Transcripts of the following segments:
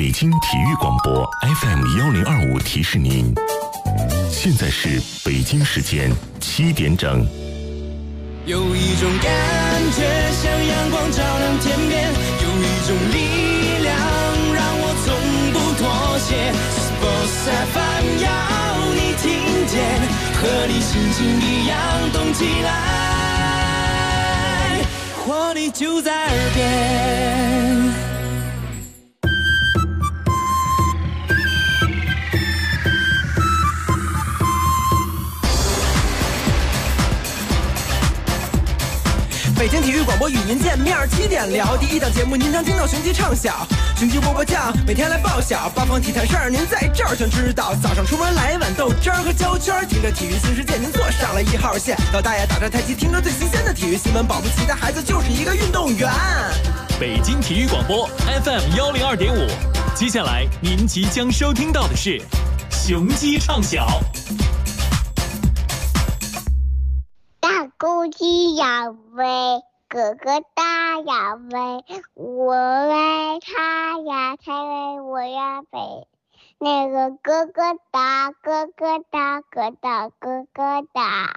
北京体育广播 FM1025提示您，现在是北京时间7点整。 有一种感觉像阳光照亮天边，有一种力量让我从不妥协。Sports FM 要你听见，和你心情一样动起来，活力就在耳边。北京体育广播与您见面，7点聊第一档节目，您将听到雄鸡唱晓，雄鸡波波酱，每天来报晓，八方体坛事儿您在这儿全知道。早上出门来一碗豆汁儿和焦圈，听着体育新世界，您坐上了1号线。老大爷打着太极，听着最新鲜的体育新闻，保不齐的孩子就是一个运动员。 北京体育广播 FM102.5，接下来您即将收听到的是雄鸡唱晓。 大公鸡要飞，哥哥大要飞，我为他呀，才为我呀飞。那个哥哥大，哥哥大，哥大，哥哥大。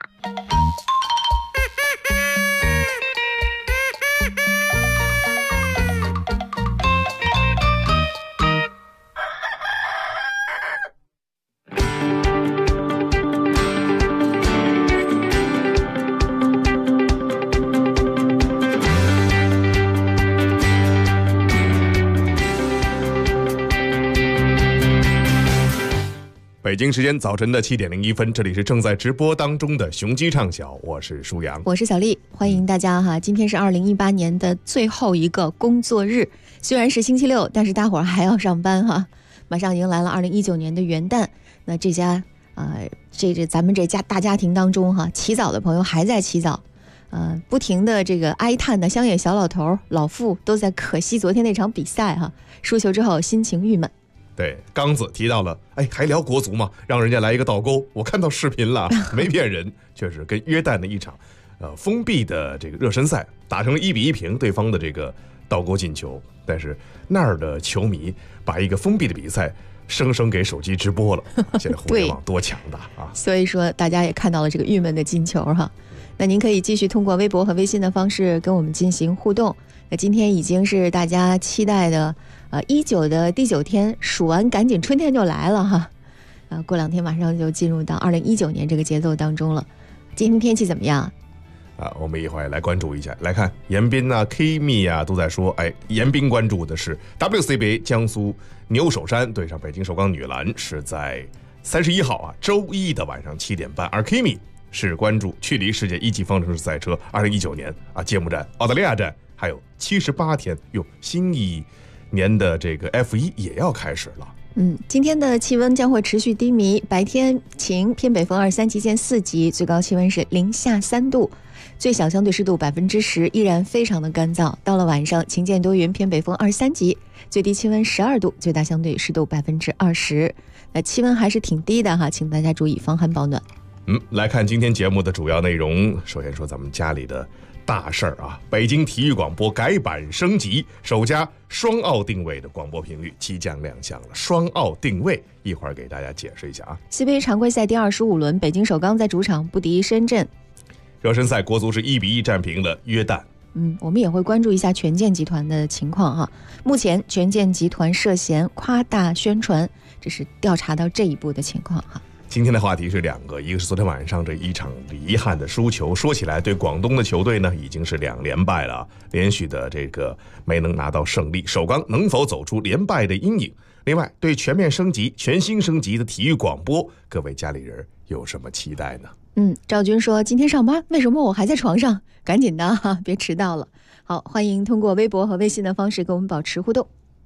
北京时间早晨的7点01分，这里是正在直播当中的雄鸡唱晓，我是舒阳， 我是小丽，欢迎大家哈！今天是2018年的最后一个工作日，虽然是星期六，但是大伙儿还要上班哈。马上迎来了2019年的元旦，那这家咱们这家大家庭当中哈，起早的朋友还在起早，不停的这个哀叹的乡野小老头老妇都在可惜昨天那场比赛哈，输球之后心情郁闷。 对，刚子提到了，还聊国足吗？让人家来一个倒钩，我看到视频了，没骗人，确实跟约旦的一场，封闭的这个热身赛打成了1-1平，对方的这个倒钩进球，但是那儿的球迷把一个封闭的比赛生生给手机直播了，现在互联网多强大啊！ 所以说大家也看到了这个郁闷的进球哈。那您可以继续通过微博和微信的方式跟我们进行互动。那今天已经是大家期待的19的第9天，数完赶紧春天就来了哈。过2天马上就进入到2019年这个节奏当中了。今天天气怎么样？ 我们一会儿来关注一下，来看严彬啊、Kimi 啊都在说，严彬关注的是 WCBA 江苏牛首山对上北京首钢女篮，是在31号啊周一的晚上7点半，而 Kimi 是关注距离世界1级方程式赛车2019年揭幕战澳大利亚站还有78天，新一年的这个 F1 也要开始了。 今天的气温将会持续低迷，白天晴，偏北风2-3级见4级，最高气温是零下3度，最小相对湿度10%，依然非常的干燥。到了晚上，晴间多云，偏北风2-3级，最低气温12度，最大相对湿度20%。那气温还是挺低的哈，请大家注意防寒保暖。 来看今天节目的主要内容。首先说咱们家里的大事儿啊，北京体育广播改版升级，首家双澳定位的广播频率即将亮相了。双澳定位一会儿给大家解释一下啊。 CBA 常规赛第25轮，北京首钢在主场不敌深圳。 热身赛国足是1-1战平了约旦。 我们也会关注一下权健集团的情况哈。目前权健集团涉嫌夸大宣传，这是调查到这一步的情况哈。 今天的话题是2个，一个是昨天晚上这一场遗憾的输球，说起来对广东的球队呢已经是2连败了，连续的这个没能拿到胜利，首钢能否走出连败的阴影？另外对全面升级、全新升级的体育广播，各位家里人有什么期待呢？ 赵军说今天上班为什么我还在床上？赶紧的哈，别迟到了。好，欢迎通过微博和微信的方式跟我们保持互动，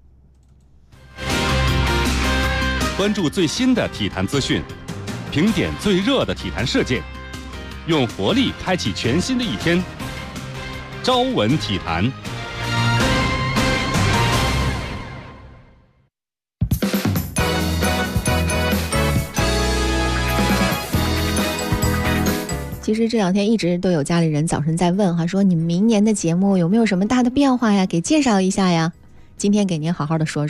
关注最新的体坛资讯，评点最热的体坛事件，用活力开启全新的一天。朝闻体坛。 其实这2天一直都有家里人早晨在问哈，说你们明年的节目有没有什么大的变化呀？给介绍一下呀。今天给您好好的说说啊。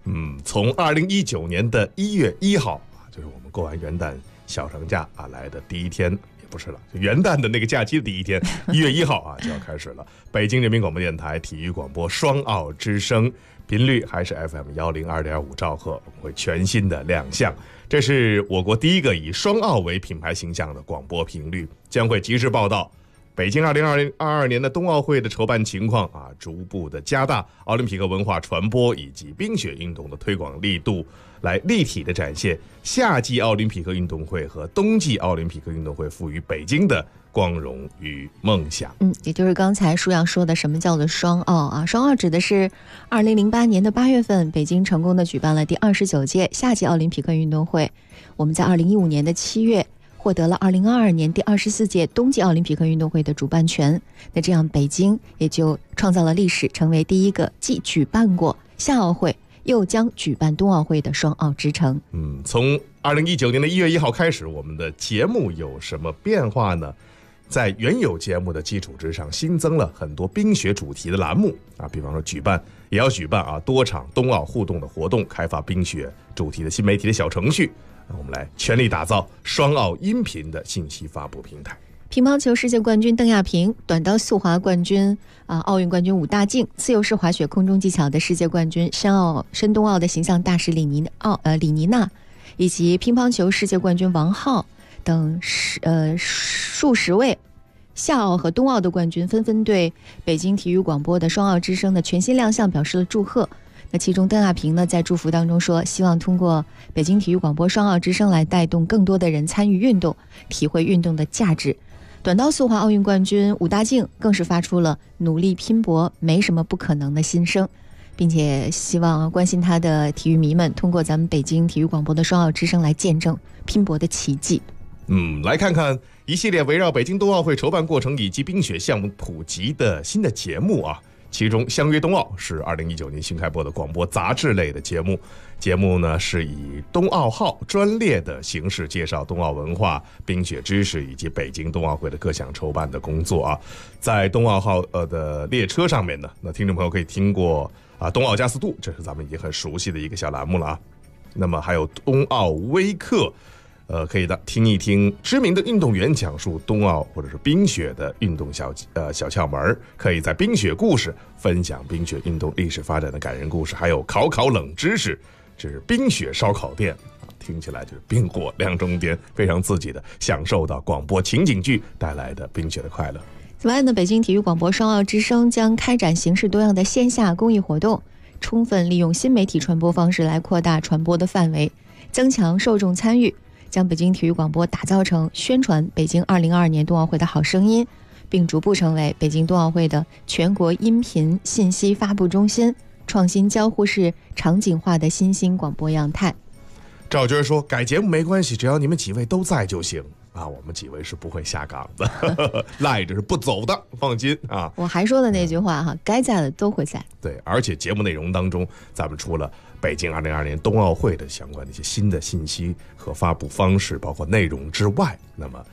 从2019年的1月1号就是我们过完元旦小长假来的第一天，也不是了，就元旦的那个假期的第一天，1月1号就要开始了。北京人民广播电台体育广播双奥之声，频率还是 FM102.5兆赫，会全新的亮相。这是我国第一个以双奥为品牌形象的广播频率，将会及时报道北京2022年的冬奥会的筹办情况逐步的加大奥林匹克文化传播以及冰雪运动的推广力度，来立体的展现夏季奥林匹克运动会和冬季奥林匹克运动会赋予北京的光荣与梦想。 也就是刚才舒阳说的什么叫做双奥双奥指的是2008年的8月份，北京成功的举办了第29届夏季奥林匹克运动会。我们在2015年的7月获得了2022年第24届冬季奥林匹克运动会的主办权，那这样北京也就创造了历史，成为第一个既举办过夏奥会又将举办冬奥会的双奥之城。 从2019年的1月1号开始，我们的节目有什么变化呢？在原有节目的基础之上，新增了很多冰雪主题的栏目比方说也要举办多场冬奥互动的活动，开发冰雪主题的新媒体的小程序。我们来全力打造双奥音频的信息发布平台。 乒乓球世界冠军邓亚萍，短道速滑冠军奥运冠军武大靖，自由式滑雪空中技巧的世界冠军申冬奥的形象大使李妮娜，以及乒乓球世界冠军王皓等数十位夏奥和冬奥的冠军纷纷对北京体育广播的双奥之声的全新亮相表示了祝贺。那其中邓亚萍呢，在祝福当中说，希望通过北京体育广播双奥之声来带动更多的人参与运动，体会运动的价值。短道速滑奥运冠军武大靖更是发出了努力拼搏没什么不可能的心声，并且希望关心他的体育迷们通过咱们北京体育广播的双奥之声来见证拼搏的奇迹。 来看看一系列围绕北京冬奥会筹办过程以及冰雪项目普及的新的节目其中相约冬奥是2019年新开播的广播杂志类的节目呢是以冬奥号专列的形式介绍冬奥文化、冰雪知识以及北京冬奥会的各项筹办的工作在冬奥号的列车上面呢，那听众朋友可以听过冬奥加速度，这是咱们已经很熟悉的一个小栏目了那么还有冬奥微课，可以听一听知名的运动员讲述冬奥或者是冰雪的运动小窍门，可以在冰雪故事分享冰雪运动历史发展的感人故事，还有考冷知识，这是冰雪烧烤店听起来就是冰火两重天，非常刺激的享受到广播情景剧带来的冰雪的快乐。 此外呢，北京体育广播双奥之声将开展形式多样的线下公益活动，充分利用新媒体传播方式来扩大传播的范围，增强受众参与，将北京体育广播打造成宣传北京2022年冬奥会的好声音，并逐步成为北京冬奥会的全国音频信息发布中心，创新交互式场景化的新兴广播样态。 赵军说，改节目没关系，只要你们几位都在就行我们几位是不会下岗的赖着是不走的，放心我还说的那句话该在的都会在。 对，而且节目内容当中，咱们除了北京2022年冬奥会的相关的一些新的信息和发布方式，包括内容之外，那么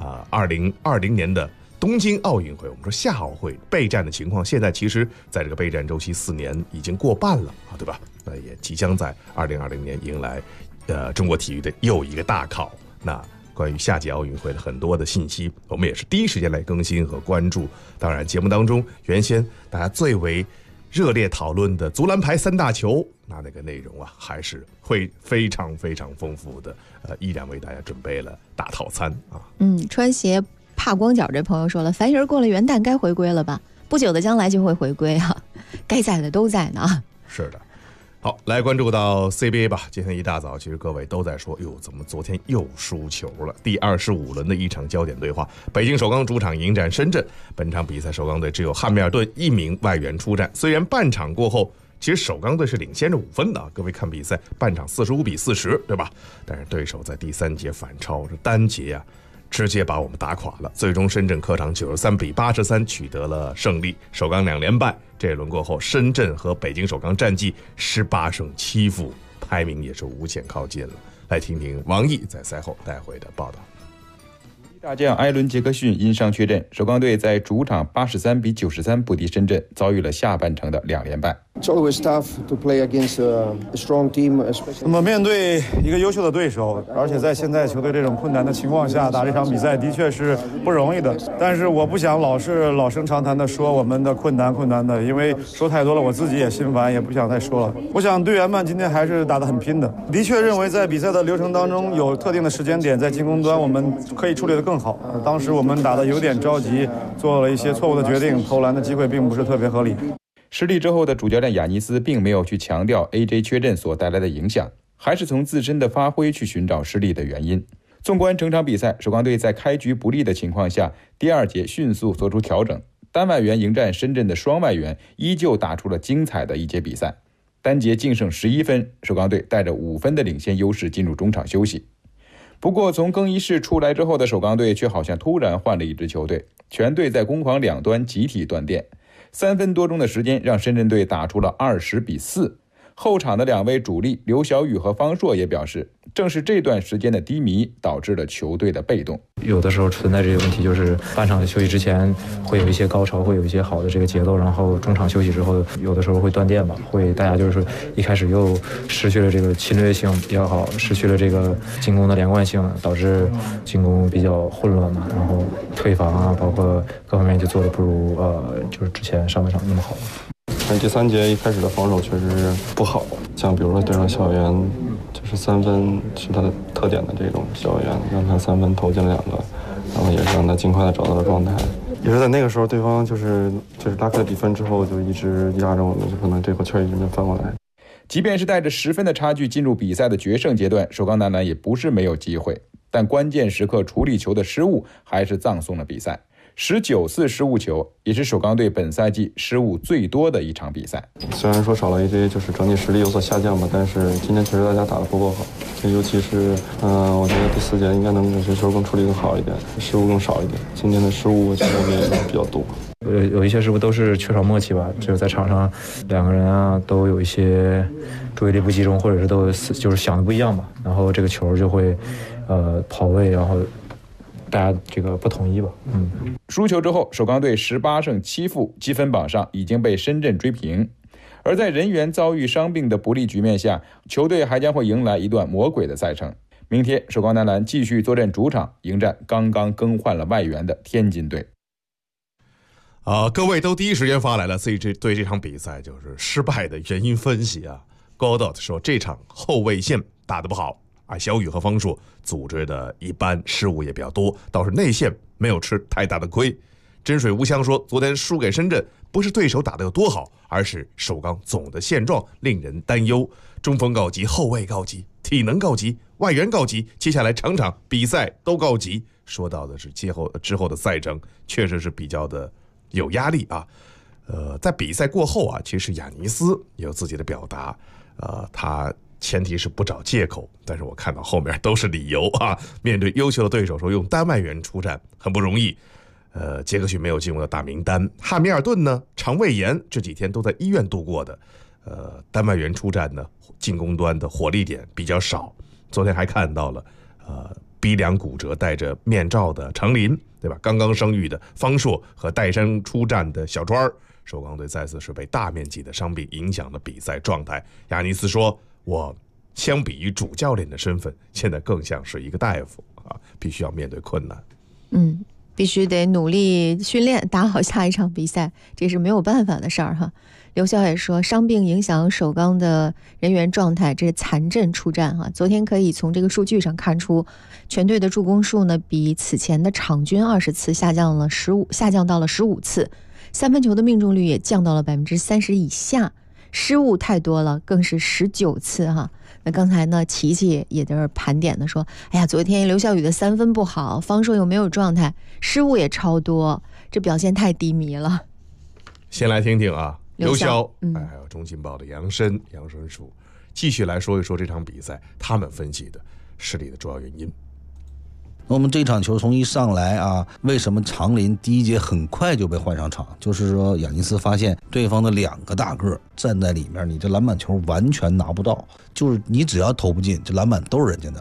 2020年的东京奥运会，我们说夏奥会备战的情况，现在其实在这个备战周期4年已经过半了对吧？那也即将在2020年迎来中国体育的又一个大考。那关于夏季奥运会的很多的信息，我们也是第一时间来更新和关注。当然节目当中原先大家最为热烈讨论的足篮排3大球，那个内容还是会非常非常丰富的依然为大家准备了大套餐穿鞋怕光脚这朋友说了，凡人过了元旦该回归了吧，不久的将来就会回归该在的都在呢是的。好，来关注到 CBA 吧。今天一大早其实各位都在说，怎么昨天又输球了。第25轮的一场焦点对话，北京首钢主场迎战深圳。本场比赛首钢队只有汉密尔顿1名外援出战，虽然半场过后其实首钢队是领先着5分的各位看比赛半场45-40对吧？但是对手在第3节反超，这单节直接把我们打垮了。最终深圳客场93-83取得了胜利，首钢2连败。这一轮过后，深圳和北京首钢战绩18胜7负，排名也是无限靠近了。来听听王毅在赛后带回的报道。 大将艾伦·杰克逊因伤缺阵，首钢队在主场83-93不敌深圳，遭遇了下半程的2连败。 It's always tough to play against a strong team. 那么面对一个优秀的对手，而且在现在球队这种困难的情况下打这场比赛，的确是不容易的。但是我不想老是老生常谈的说我们的困难的，因为说太多了，我自己也心烦，也不想再说了。我想队员们今天还是打得很拼的。的确认为在比赛的流程当中有特定的时间点，在进攻端我们可以处理得更好。当时我们打得有点着急，做了一些错误的决定，投篮的机会并不是特别合理。 失利之后的主教练亚尼斯并没有去强调 AJ 缺阵所带来的影响，还是从自身的发挥去寻找失利的原因。纵观整场比赛，首钢队在开局不利的情况下，第二节迅速做出调整，单外援迎战深圳的双外援，依旧打出了精彩的一节比赛。单节净胜11分，首钢队带着5分的领先优势进入中场休息。不过从更衣室出来之后的首钢队却好像突然换了一支球队，全队在攻防两端集体断电。3分多钟的时间让深圳队打出了20-4。后场的2位主力刘晓宇和方硕也表示，正是这段时间的低迷导致了球队的被动。 有的时候存在这个问题，就是半场休息之前会有一些高潮，会有一些好的这个节奏，然后中场休息之后有的时候会断电吧，会大家就是一开始又失去了这个侵略性比较好，失去了这个进攻的连贯性，导致进攻比较混乱嘛，然后退防啊，包括各方面就做的不如就是之前上半场那么好。 第3节一开始的防守确实是不好，像比如说对上校园，就是3分是他的特点的这种校园，让他3分投进了2个，然后也是让他尽快的找到了状态。也是在那个时候，对方就是拉开了比分之后，就一直压着我们，就可能这口气一直没翻过来。 即便是带着10分的差距进入比赛的决胜阶段，首钢男篮也不是没有机会，但关键时刻处理球的失误还是葬送了比赛。19次失误球，也是首钢队本赛季失误最多的一场比赛。 虽然说少了AJ，就是整体实力有所下降吧，但是今天确实大家打得不够好。尤其是我觉得第4节应该能有些球更处理更好一点，失误更少一点。今天的失误其实我们也比较多。 有一些失误都是缺少默契吧，就是在场上2个人啊都有一些注意力不集中，或者是都就是想的不一样吧，然后这个球就会跑位，然后大家这个不统一吧。 输球之后，首钢队18胜7负，积分榜上已经被深圳追平。而在人员遭遇伤病的不利局面下，球队还将会迎来一段魔鬼的赛程。明天，首钢男篮继续坐镇主场，迎战刚刚更换了外援的天津队。 各位都第一时间发来了自己对这场比赛就是失败的原因分析啊。Godot 说这场后卫线打得不好啊，小雨和方硕组织的一般，失误也比较多，倒是内线没有吃太大的亏。真水无香说，昨天输给深圳不是对手打得有多好，而是首钢总的现状令人担忧。中锋告急，后卫告急，体能告急，外援告急，接下来场场比赛都告急。说到的是之后的赛程确实是比较的有压力啊。在比赛过后啊，其实亚尼斯也有自己的表达，他前提是不找借口，但是我看到后面都是理由啊。面对优秀的对手说用单外援出战很不容易。杰克逊没有进入到大名单，汉密尔顿呢肠胃炎，这几天都在医院度过的。单外援出战呢，进攻端的火力点比较少。昨天还看到了鼻梁骨折戴着面罩的程琳，对吧？刚刚生育的方硕和带伤出战的小川。首钢队再次是被大面积的伤病影响了比赛状态。亚尼斯说，我相比于主教练的身份，现在更像是一个大夫啊，必须要面对困难。 必须得努力训练，打好下一场比赛，这是没有办法的事儿哈。刘晓也说，伤病影响首钢的人员状态，这是残阵出战哈。昨天可以从这个数据上看出，全队的助攻数呢比此前的场均20次下降到了15次，三分球的命中率也降到了30%以下，失误太多了，更是19次哈。那刚才呢，琪琪也在这盘点的说，哎呀，昨天刘晓宇的3分不好，方硕又没有状态，失误也超多，这表现太低迷了。 先来听听啊，刘晓， 还有中信报的杨申叔，继续来说一说这场比赛他们分析的失利的主要原因。 我们这场球从一上来啊，为什么长林第一节很快就被换上场？就是说亚尼斯发现对方的2个大个站在里面，你这篮板球完全拿不到，就是你只要投不进，这篮板都是人家的。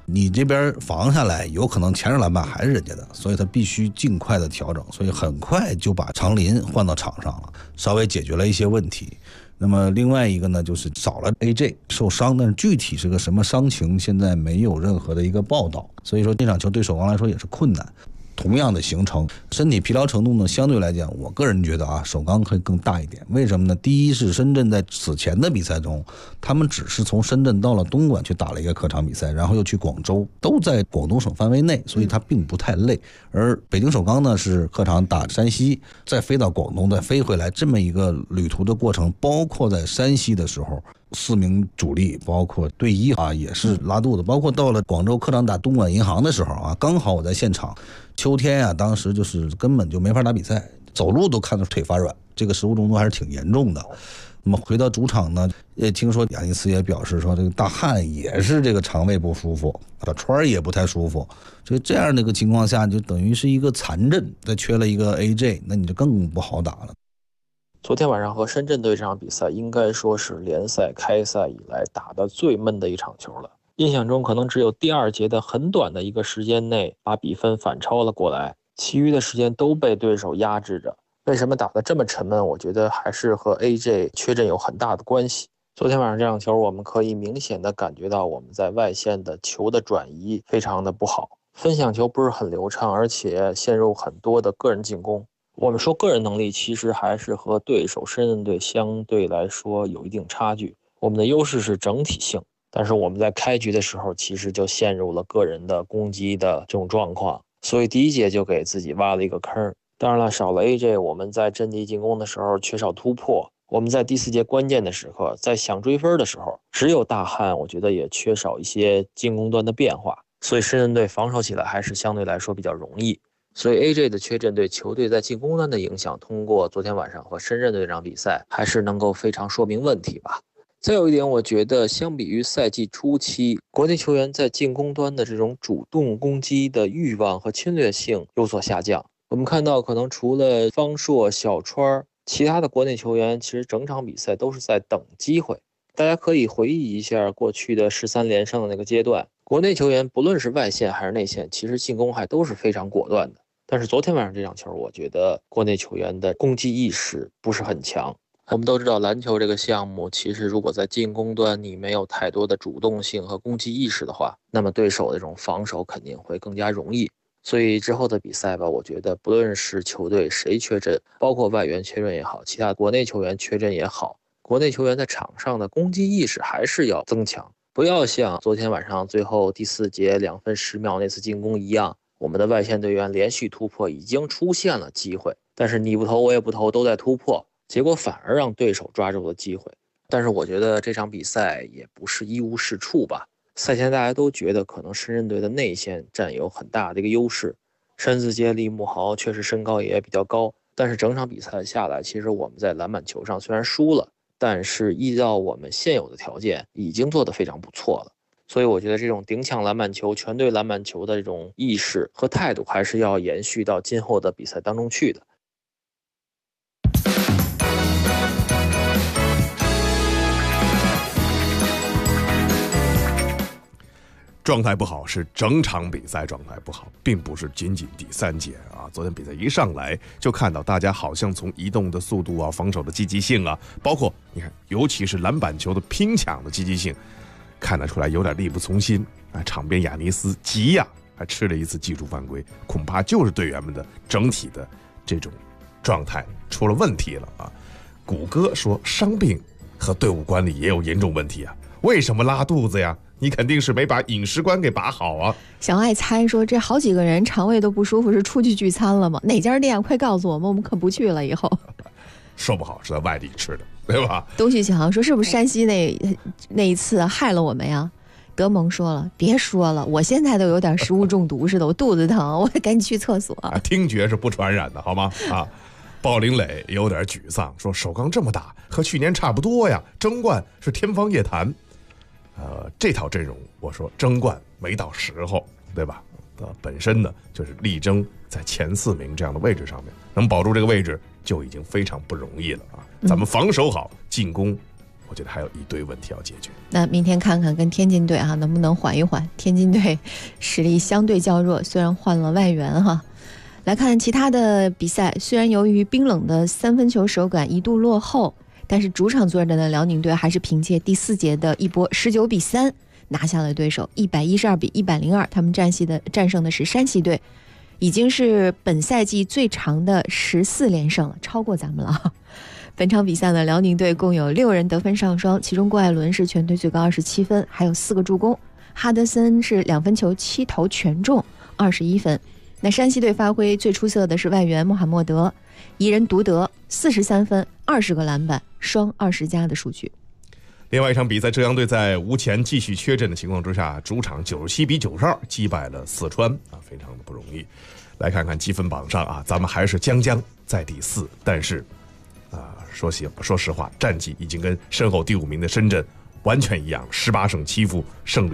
你这边防下来，有可能前场篮板还是人家的，所以他必须尽快的调整，所以很快就把长林换到场上了，稍微解决了一些问题。那么另外一个呢，就是少了 AJ 受伤，但是具体是个什么伤情，现在没有任何的一个报道，所以说这场球对首钢来说也是困难。同样的行程，身体疲劳程度呢，相对来讲，我个人觉得啊，首钢会更大一点。为什么呢？第一是深圳在此前的比赛中，他们只是从深圳到了东莞去打了一个客场比赛，然后又去广州，都在广东省范围内，所以他并不太累。而北京首钢呢是客场打山西，再飞到广东，再飞回来，这么一个旅途的过程，包括在山西的时候。4名主力包括队医啊也是拉肚子，包括到了广州客场打东莞银行的时候啊，刚好我在现场，秋天啊，当时就是根本就没法打比赛，走路都看到腿发软，这个食物中毒还是挺严重的。那么回到主场呢，也听说亚尼斯也表示说，这个大汉也是这个肠胃不舒服，小川也不太舒服，所以这样的一个情况下，就等于是一个残阵，再缺了一个 AJ， 那你就更不好打了。 昨天晚上和深圳队这场比赛应该说是联赛开赛以来打得最闷的一场球了。印象中可能只有第2节的很短的一个时间内把比分反超了过来，其余的时间都被对手压制着。为什么打得这么沉闷？我觉得还是和 AJ 缺阵有很大的关系。昨天晚上这场球我们可以明显的感觉到我们在外线的球的转移非常的不好，分享球不是很流畅，而且陷入很多的个人进攻。我们说个人能力其实还是和对手深圳队相对来说有一定差距，我们的优势是整体性，但是我们在开局的时候其实就陷入了个人的攻击的这种状况，所以第1节就给自己挖了一个坑。当然了，少了 AJ， 我们在阵地进攻的时候缺少突破，我们在第4节关键的时刻，在想追分的时候，只有大汉我觉得也缺少一些进攻端的变化，所以深圳队防守起来还是相对来说比较容易。所以 AJ 的缺阵对球队在进攻端的影响，通过昨天晚上和深圳队这场比赛还是能够非常说明问题吧。再有一点，我觉得相比于赛季初期，国内球员在进攻端的这种主动攻击的欲望和侵略性有所下降。我们看到可能除了方硕、小川，其他的国内球员其实整场比赛都是在等机会。大家可以回忆一下过去的13连胜的那个阶段，国内球员不论是外线还是内线，其实进攻还都是非常果断的。但是昨天晚上这场球，我觉得国内球员的攻击意识不是很强。我们都知道篮球这个项目，其实如果在进攻端你没有太多的主动性和攻击意识的话，那么对手的这种防守肯定会更加容易。所以之后的比赛吧，我觉得不论是球队谁缺阵，包括外援缺阵也好，其他国内球员缺阵也好，国内球员在场上的攻击意识还是要增强，不要像昨天晚上最后第4节2分10秒那次进攻一样，我们的外线队员连续突破已经出现了机会，但是你不投我也不投，都在突破，结果反而让对手抓住了机会。但是我觉得这场比赛也不是一无是处吧。赛前大家都觉得可能深圳队的内线占有很大的一个优势，申自杰、李慕豪确实身高也比较高，但是整场比赛下来，其实我们在篮板球上虽然输了，但是依照我们现有的条件已经做得非常不错了。所以我觉得这种顶抢篮板球、全队篮板球的这种意识和态度还是要延续到今后的比赛当中去的。 状态不好是整场比赛状态不好，并不是仅仅第3节啊。昨天比赛一上来就看到大家好像从移动的速度啊、防守的积极性啊，包括你看，尤其是篮板球的拼抢的积极性，看得出来有点力不从心啊。场边亚尼斯急呀，还吃了一次技术犯规，恐怕就是队员们的整体的这种状态出了问题了啊。谷歌说伤病和队伍管理也有严重问题啊，为什么拉肚子呀？你肯定是没把饮食观给把好啊！ 小爱猜说，这好几个人肠胃都不舒服，是出去聚餐了吗？哪家店？快告诉我们，我们可不去了。以后说不好是在外地吃的，对吧？ 东旭强说，是不是山西那一次害了我们呀？德蒙说了，别说了，我现在都有点食物中毒似的，我肚子疼，我赶紧去厕所。 听觉是不传染的，好吗？啊，鲍林磊有点沮丧，说首钢这么打，和去年差不多呀，争冠是天方夜谭。这套阵容，我说争冠没到时候，对吧？本身呢就是力争在前4名这样的位置上面，能保住这个位置就已经非常不容易了啊！咱们防守好，进攻我觉得还有一堆问题要解决。 那明天看看跟天津队能不能缓一缓。天津队实力相对较弱，虽然换了外援哈。来看其他的比赛，虽然由于冰冷的3分球手感一度落后，但是主场作战的辽宁队还是凭借第4节的一波19-3拿下了对手，112-102，他们战胜的是山西队，已经是本赛季最长的14连胜了，超过咱们了。本场比赛呢，辽宁队共有6人得分上双，其中郭艾伦是全队最高27分，还有4个助攻，哈德森是2分球7投全中21分。那山西队发挥最出色的是外援穆罕默德，1人独得43分20个篮板，双20+的数据。 另外一场比赛，浙江队在吴前继续缺阵的情况之下，主场97-92击败了四川非常的不容易。来看看积分榜上咱们还是将在第4，但是说实话，战绩已经跟身后第5名的深圳完全一样，18胜7负，胜率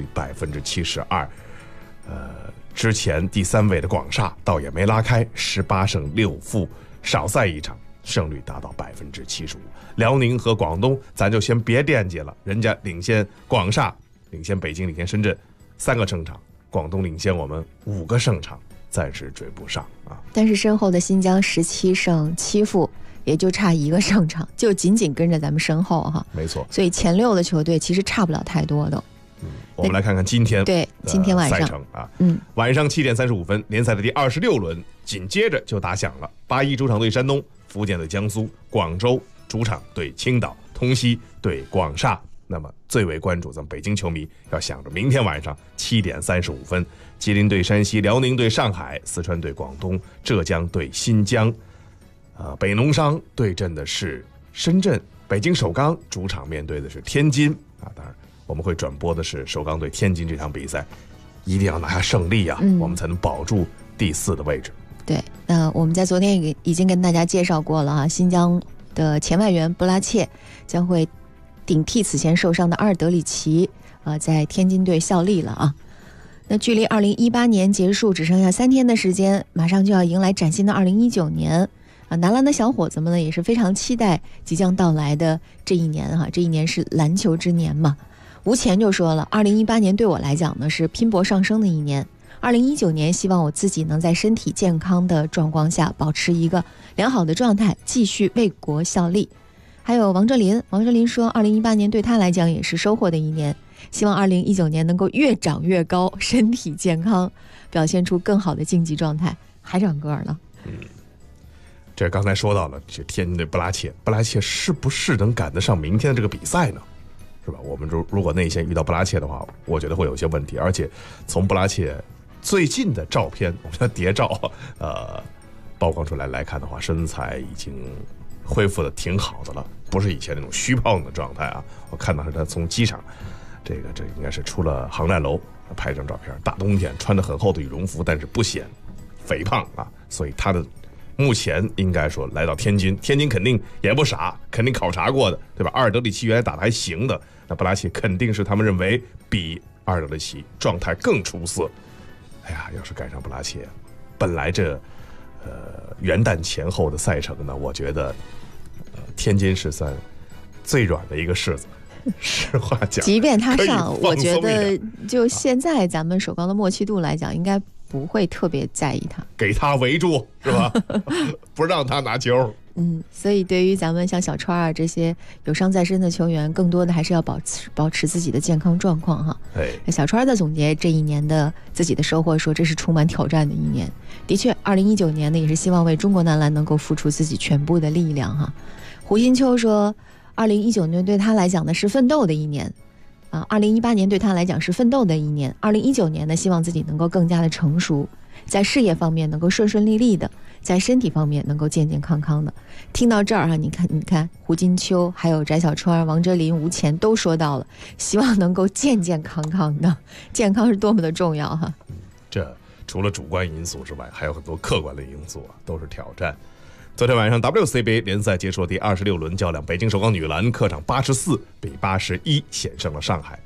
72%。之前第3位的广厦倒也没拉开，18胜6负，少赛一场，胜率达到75%。辽宁和广东咱就先别惦记了，人家领先广厦，领先北京，领先深圳3个胜场，广东领先我们5个胜场，暂时追不上但是身后的新疆17胜7负，也就差1个胜场，就紧紧跟着咱们身后哈。 没错， 所以前6的球队其实差不了太多的。 我们来看看今天晚上赛程晚上7点35分，联赛的第26轮紧接着就打响了。81主场对山东，福建对江苏，广州主场对青岛，通西对广厦。那么最为关注咱们北京球迷要想着明天晚上7点35分，吉林对山西，辽宁对上海，四川对广东，浙江对新疆，北农商对阵的是深圳，北京首钢主场面对的是天津当然我们会转播的是首钢对天津这场比赛，一定要拿下胜利我们才能保住第4的位置。 对，那我们在昨天已经跟大家介绍过了新疆的前外援布拉切将会顶替此前受伤的阿尔德里奇在天津队效力了那距离2018年结束只剩下3天的时间，马上就要迎来崭新的2019年男篮的小伙子们呢也是非常期待即将到来的这一年这一年是篮球之年嘛。吴前就说了，2018年对我来讲呢是拼搏上升的一年，2019年希望我自己能在身体健康的状况下保持一个良好的状态，继续为国效力。还有王哲林说2018年对他来讲也是收获的一年，希望2019年能够越长越高，身体健康，表现出更好的竞技状态，还长个儿呢。 这刚才说到了这天津的布拉切是不是能赶得上明天的这个比赛呢？是吧？我们如果内线遇到布拉切的话，我觉得会有些问题。而且从布拉切最近的照片，我们的谍照曝光出来看的话，身材已经恢复的挺好的了，不是以前那种虚胖的状态我看到是他从机场这应该是出了航站楼拍张照片，大冬天穿得很厚的羽绒服，但是不显肥胖所以他的目前应该说来到天津肯定也不傻，肯定考察过的，对吧？阿尔德里奇原来打得还行的，那布拉切肯定是他们认为比阿尔德里奇状态更出色。哎呀，要是赶上布拉切，本来这元旦前后的赛程呢，我觉得天津是算最软的一个柿子。实话讲， 即便他上，我觉得就现在咱们首钢的默契度来讲，应该不会特别在意他， 给他围住是吧？不让他拿球。 所以对于咱们像小川这些有伤在身的球员，更多的还是要保持自己的健康状况小川在总结这一年的自己的收获说，这是充满挑战的一年。的确2019年呢也是希望为中国男篮能够付出自己全部的力量胡金秋说2019年对他来讲呢是奋斗的一年2018年对他来讲是奋斗的一年，2019年呢希望自己能够更加的成熟，在事业方面能够顺顺利利的，在身体方面能够健健康康的。听到这儿你看胡金秋还有翟小川、王哲林、吴前都说到了，希望能够健健康康的，健康是多么的重要这除了主观因素之外，还有很多客观的因素都是挑战。昨天晚上 WCBA 联赛结束了第26轮较量，北京首钢女篮客场84-81险胜了上海。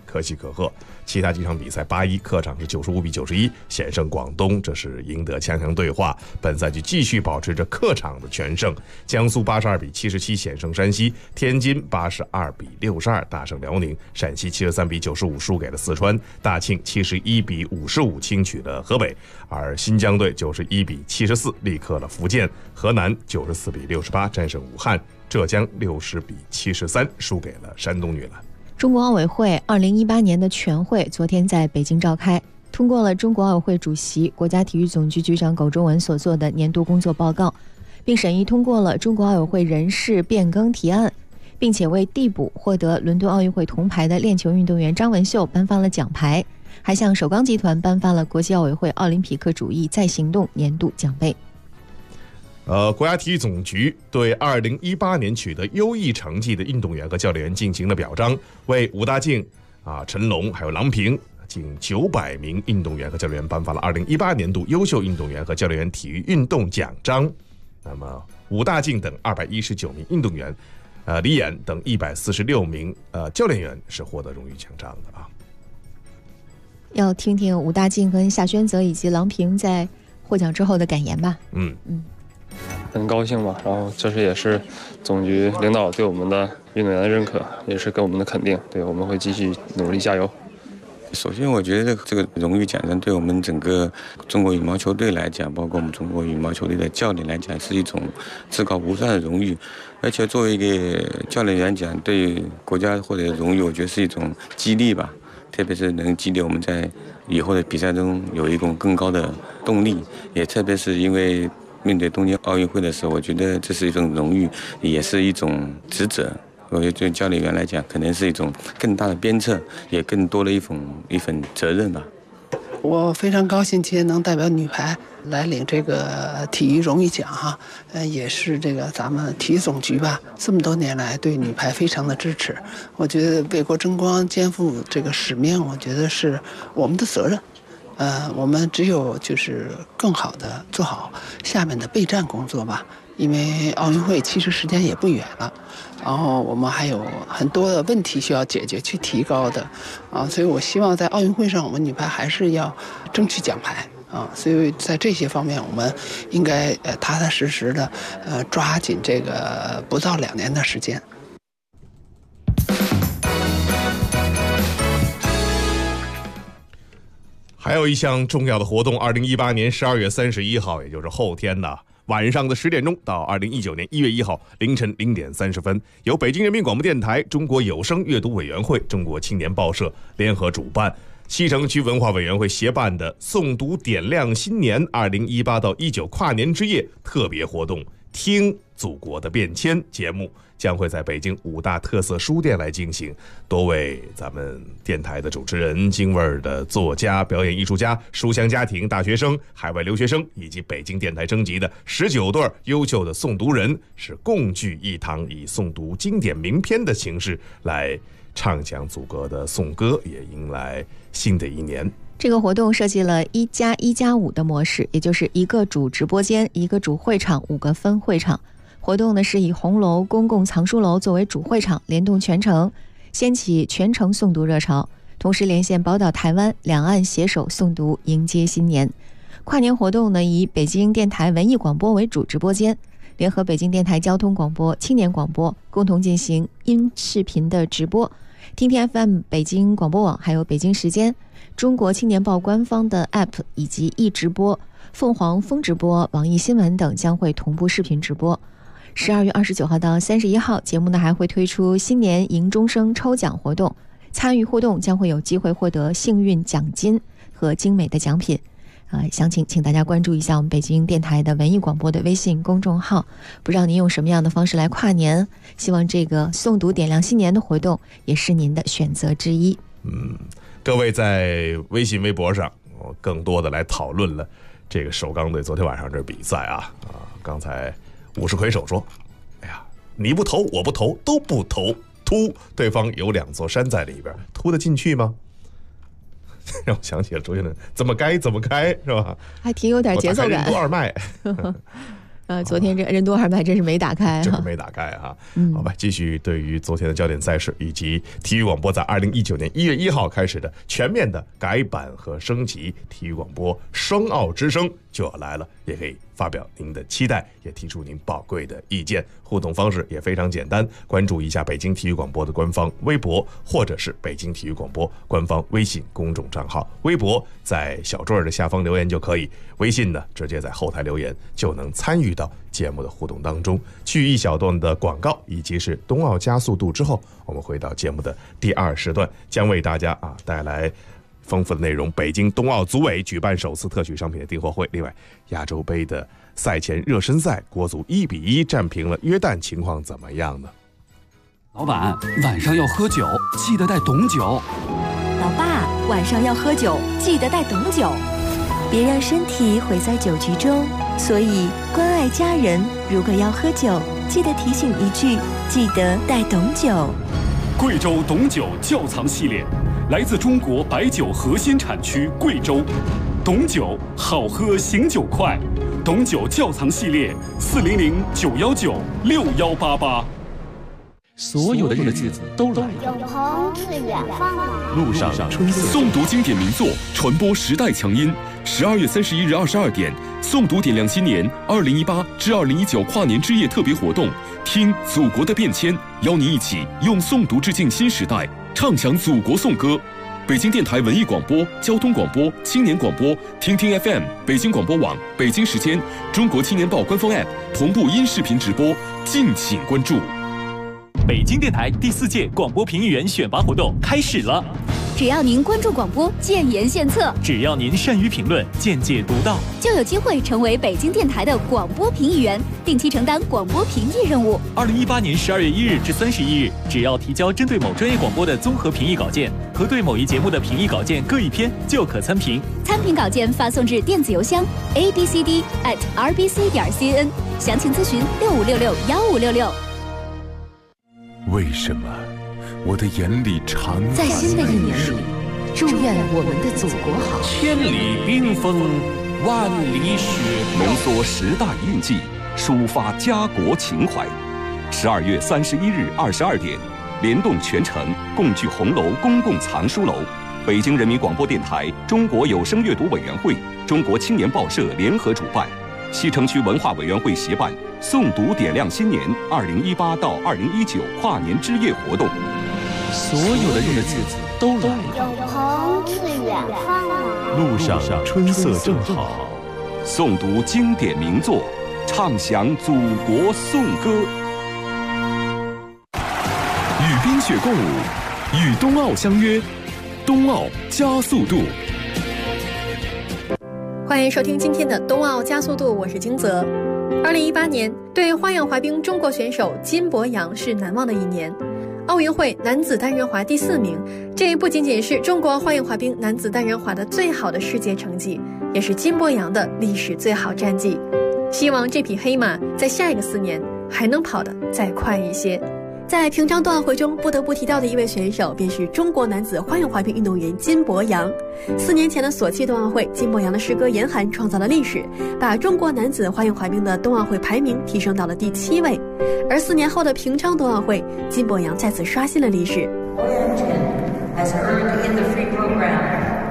可喜可贺。其他几场比赛，81客场是95比91险胜广东，这是赢得强强对话。本赛季继续保持着客场的全胜，江苏82比77险胜山西，天津82比62大胜辽宁，陕西73比95输给了四川，大庆71比55轻取了河北，而新疆队91比74力克了福建，河南94比68战胜武汉，浙江60比73输给了山东女篮。 中国奥委会2018年的全会昨天在北京召开，通过了中国奥委会主席、国家体育总局局长苟仲文所做的年度工作报告，并审议通过了中国奥委会人事变更提案，并且为递补获得伦敦奥运会铜牌的链球运动员张文秀颁发了奖牌，还向首钢集团颁发了国际奥委会奥林匹克主义再行动年度奖杯。 国家体育总局对2018年取得优异成绩的运动员和教练员进行了表彰，为武大靖、陈龙还有郎平近900名运动员和教练员颁发了2018年度优秀运动员和教练员体育运动奖章。那么武大靖等219名运动员，李岩等146名教练员是获得荣誉奖章的啊。 要听听武大靖跟夏宣泽以及郎平在获奖之后的感言吧。 很高兴吧，然后这是也是总局领导对我们的运动员的认可，也是给我们的肯定，对，我们会继续努力加油。 首先我觉得这个荣誉奖章对我们整个中国羽毛球队来讲，包括我们中国羽毛球队的教练来讲，是一种至高无上的荣誉，而且作为一个教练员讲，对国家获得荣誉，我觉得是一种激励吧，特别是能激励我们在以后的比赛中有一种更高的动力，也特别是因为面对东京奥运会的时候，我觉得这是一种荣誉，也是一种职责。我觉得对教练员来讲，可能是一种更大的鞭策，也更多的一份责任吧。 我非常高兴今天能代表女排来领这个体育荣誉奖哈，也是这个咱们体育总局吧，这么多年来对女排非常的支持。我觉得为国争光肩负这个使命，我觉得是我们的责任。我们只有就是更好的做好下面的备战工作吧，因为奥运会其实时间也不远了，然后我们还有很多的问题需要解决去提高的所以我希望在奥运会上我们女排还是要争取奖牌所以在这些方面我们应该踏踏实实的抓紧这个不到2年的时间。 还有一项重要的活动，2018年12月31号，也就是后天呢，晚上的10点钟到2019年1月1号凌晨0点30分，由北京人民广播电台、中国有声阅读委员会、中国青年报社联合主办，西城区文化委员会协办的诵读点亮新年2018到19跨年之夜特别活动，听祖国的变迁节目将会在北京5大特色书店来进行，多位咱们电台的主持人、京味儿的作家、表演艺术家、书香家庭、大学生、海外留学生以及北京电台征集的19对优秀的诵读人是共聚一堂，以诵读经典名篇的形式来唱响祖国的颂歌，也迎来新的一年。 这个活动设计了1+1+5的模式，也就是一个主直播间、一个主会场、5个分会场。活动呢是以红楼公共藏书楼作为主会场，联动全城，掀起全城诵读热潮，同时连线宝岛台湾，两岸携手诵读，迎接新年。跨年活动呢以北京电台文艺广播为主直播间，联合北京电台交通广播、青年广播共同进行音视频的直播。听听 FM 北京广播网还有北京时间、中国青年报官方的 App 以及易直播、凤凰风直播、网易新闻等将会同步视频直播。12月29号到31号，节目呢还会推出新年迎钟声抽奖活动，参与互动将会有机会获得幸运奖金和精美的奖品。详情请大家关注一下我们北京电台的文艺广播的微信公众号。不知道您用什么样的方式来跨年，希望这个诵读点亮新年的活动也是您的选择之一。 各位在微信微博上更多的来讨论了这个首钢队昨天晚上这比赛刚才武士魁首说，哎呀，你不投我不投都不投，突对方有2座山在里边，突得进去吗？让我想起了周杰伦怎么该怎么开，是吧？ 还挺有点节奏感。 我打开任督二脉昨天这任督二脉真是没打开， 真是没打开哈。好吧，继续对于昨天的焦点赛事以及体育广播在2019年1月1号开始的全面的改版和升级，体育广播双奥之声就要来了，也可以发表您的期待，也提出您宝贵的意见。互动方式也非常简单，关注一下北京体育广播的官方微博，或者是北京体育广播官方微信公众账号。微博在小坠儿的下方留言就可以，微信呢直接在后台留言就能参与到节目的互动当中。去一小段的广告以及是冬奥加速度之后，我们回到节目的第2时段，将为大家带来丰富的内容。北京冬奥组委举办首次特许商品的订货会，另外亚洲杯的赛前热身赛，国足1-1战平了约旦，情况怎么样呢？ 老板，晚上要喝酒，记得带董酒。 老爸，晚上要喝酒，记得带董酒，别让身体毁在酒局中。所以关爱家人，如果要喝酒，记得提醒一句，记得带董酒。 贵州董酒窖藏系列，来自中国白酒核心产区贵州。董酒好喝，醒酒快。董酒窖藏系列，400-919-6188。 所有的日子都来了， 永恒是远方吗？ 路上春色。 诵读经典名作，传播时代强音。12月31日22点，诵读点亮新年2018至2019跨年之夜特别活动，听祖国的变迁，邀您一起用诵读致敬新时代，唱响祖国颂歌。北京电台文艺广播、交通广播、青年广播、听听 FM、北京广播网、北京时间、中国青年报官方 App 同步音视频直播，敬请关注。 北京电台第4届广播评议员选拔活动开始了。 只要您关注广播，建言献策； 只要您善于评论，见解独到， 就有机会成为北京电台的广播评议员，定期承担广播评议任务。 2018年12月1日至31日，只要提交针对某专业广播的综合评议稿件和对某一节目的评议稿件各1篇，就可参评。 参评稿件发送至电子邮箱 abcd@rbc.cn， 详情咨询65661566。 为什么我的眼里常在新的一年里，祝愿我们的祖国好。 千里冰封，万里雪浓缩10大印记，抒发家国情怀。12月31日22点，联动全城，共聚红楼公共藏书楼，北京人民广播电台、中国有声阅读委员会、中国青年报社联合主办，西城区文化委员会协办诵读点亮新年2018到2019跨年之夜活动。 所有的日子都来了， 永恒是远方吗？ 路上春色正好。 诵读经典名作，唱响祖国颂歌。 与冰雪共舞，与冬奥相约，冬奥加速度。 欢迎收听今天的冬奥加速度，我是金泽。2018年对花样滑冰中国选手金博洋是难忘的一年。奥运会男子单人滑第4名，这不仅仅是中国花样滑冰男子单人滑的最好的世界成绩，也是金博洋的历史最好战绩。希望这匹黑马在下一个4年还能跑得再快一些。在平昌冬奥会中不得不提到的一位选手，便是中国男子花样滑冰运动员金博洋。4年前的索契冬奥会，金博洋的师哥严寒创造了历史，把中国男子花样滑冰的冬奥会排名提升到了第7位。而4年后的平昌冬奥会，金博洋再次刷新了历史。 Has earned in the free program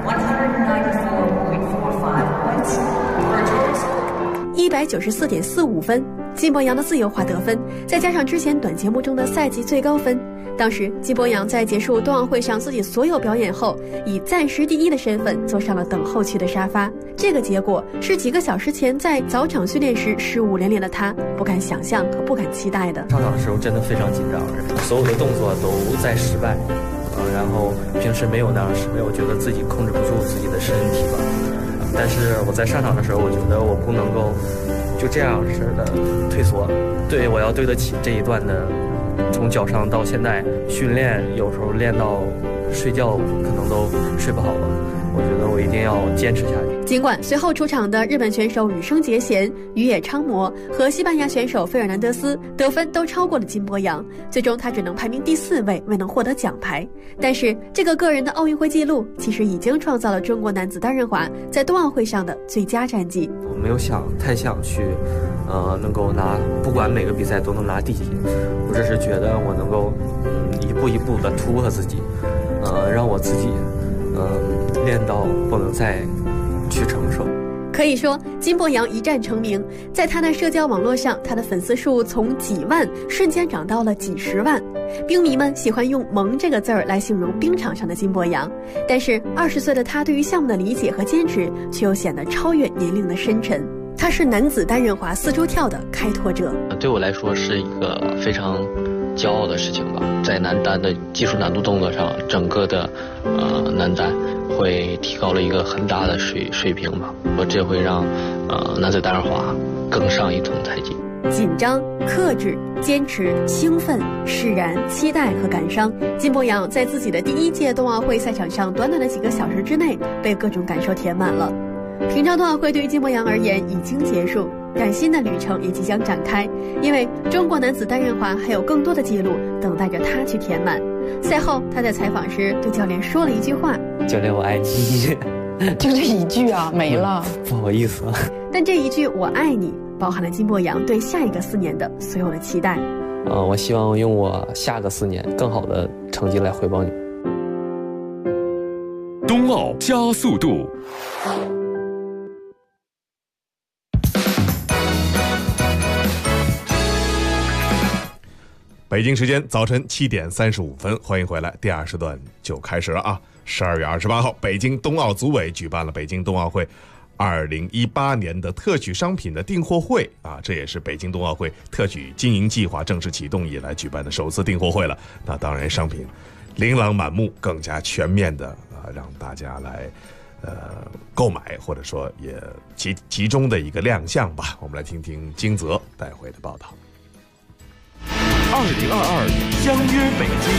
194.45 points for a total score 194.45分。金博洋的自由滑得分，再加上之前短节目中的赛季最高分，当时金博洋在结束冬奥会上自己所有表演后，以暂时第1的身份坐上了等候区的沙发。这个结果是几个小时前在早场训练时失误连连的他不敢想象和不敢期待的。 上场的时候真的非常紧张，所有的动作都在失败，然后平时没有那样失败，我觉得自己控制不住自己的身体吧。但是我在上场的时候，我觉得我不能够就这样式的退缩，对，我要对得起这一段的从脚上到现在训练，有时候练到睡觉可能都睡不好了， 我觉得我一定要坚持下去。 尽管随后出场的日本选手羽生结弦、宇野昌磨和西班牙选手费尔南德斯得分都超过了金博洋，最终他只能排名第4位，未能获得奖牌。但是这个个人的奥运会纪录其实已经创造了中国男子单人滑在冬奥会上的最佳战绩。 我没有太想去能够不管每个比赛都能拿第几，我只是觉得我能够一步一步的突破自己，让我自己练到不能再去承受。 可以说金博洋一战成名，在他的社交网络上，他的粉丝数从几万瞬间涨到了几10万。冰迷们喜欢用萌这个字儿来形容冰场上的金博洋，但是20岁的他对于项目的理解和坚持却又显得超越年龄的深沉。他是男子单人滑4周跳的开拓者， 对我来说是一个非常骄傲的事情吧。在男单的技术难度动作上，整个的男单会提高了一个很大的水平吧，这会让男子单人滑更上一层台阶。 紧张、克制、坚持、兴奋、释然、期待和感伤，金博洋在自己的第1届冬奥会赛场上短短的几个小时之内被各种感受填满了。平昌冬奥会对于金博洋而言已经结束，但新的旅程也即将展开，因为中国男子单人滑还有更多的记录等待着他去填满。赛后他在采访时对教练说了一句话： 教练我爱你。 就这一句啊，没了。 不好意思。 但这一句我爱你包含了金博洋对下一个4年的所有的期待。 我希望用我下个4年更好的成绩来回报你。 冬奥加速度。 北京时间早晨7点35分，欢迎回来，第2时段就开始了啊！12月28号，北京冬奥组委举办了北京冬奥会2018年的特许商品的订货会啊，这也是北京冬奥会特许经营计划正式启动以来举办的首次订货会了。那当然，商品琳琅满目，更加全面的让大家来购买，或者说也集中的一个亮相吧。我们来听听金泽带回的报道。 2022相约北京。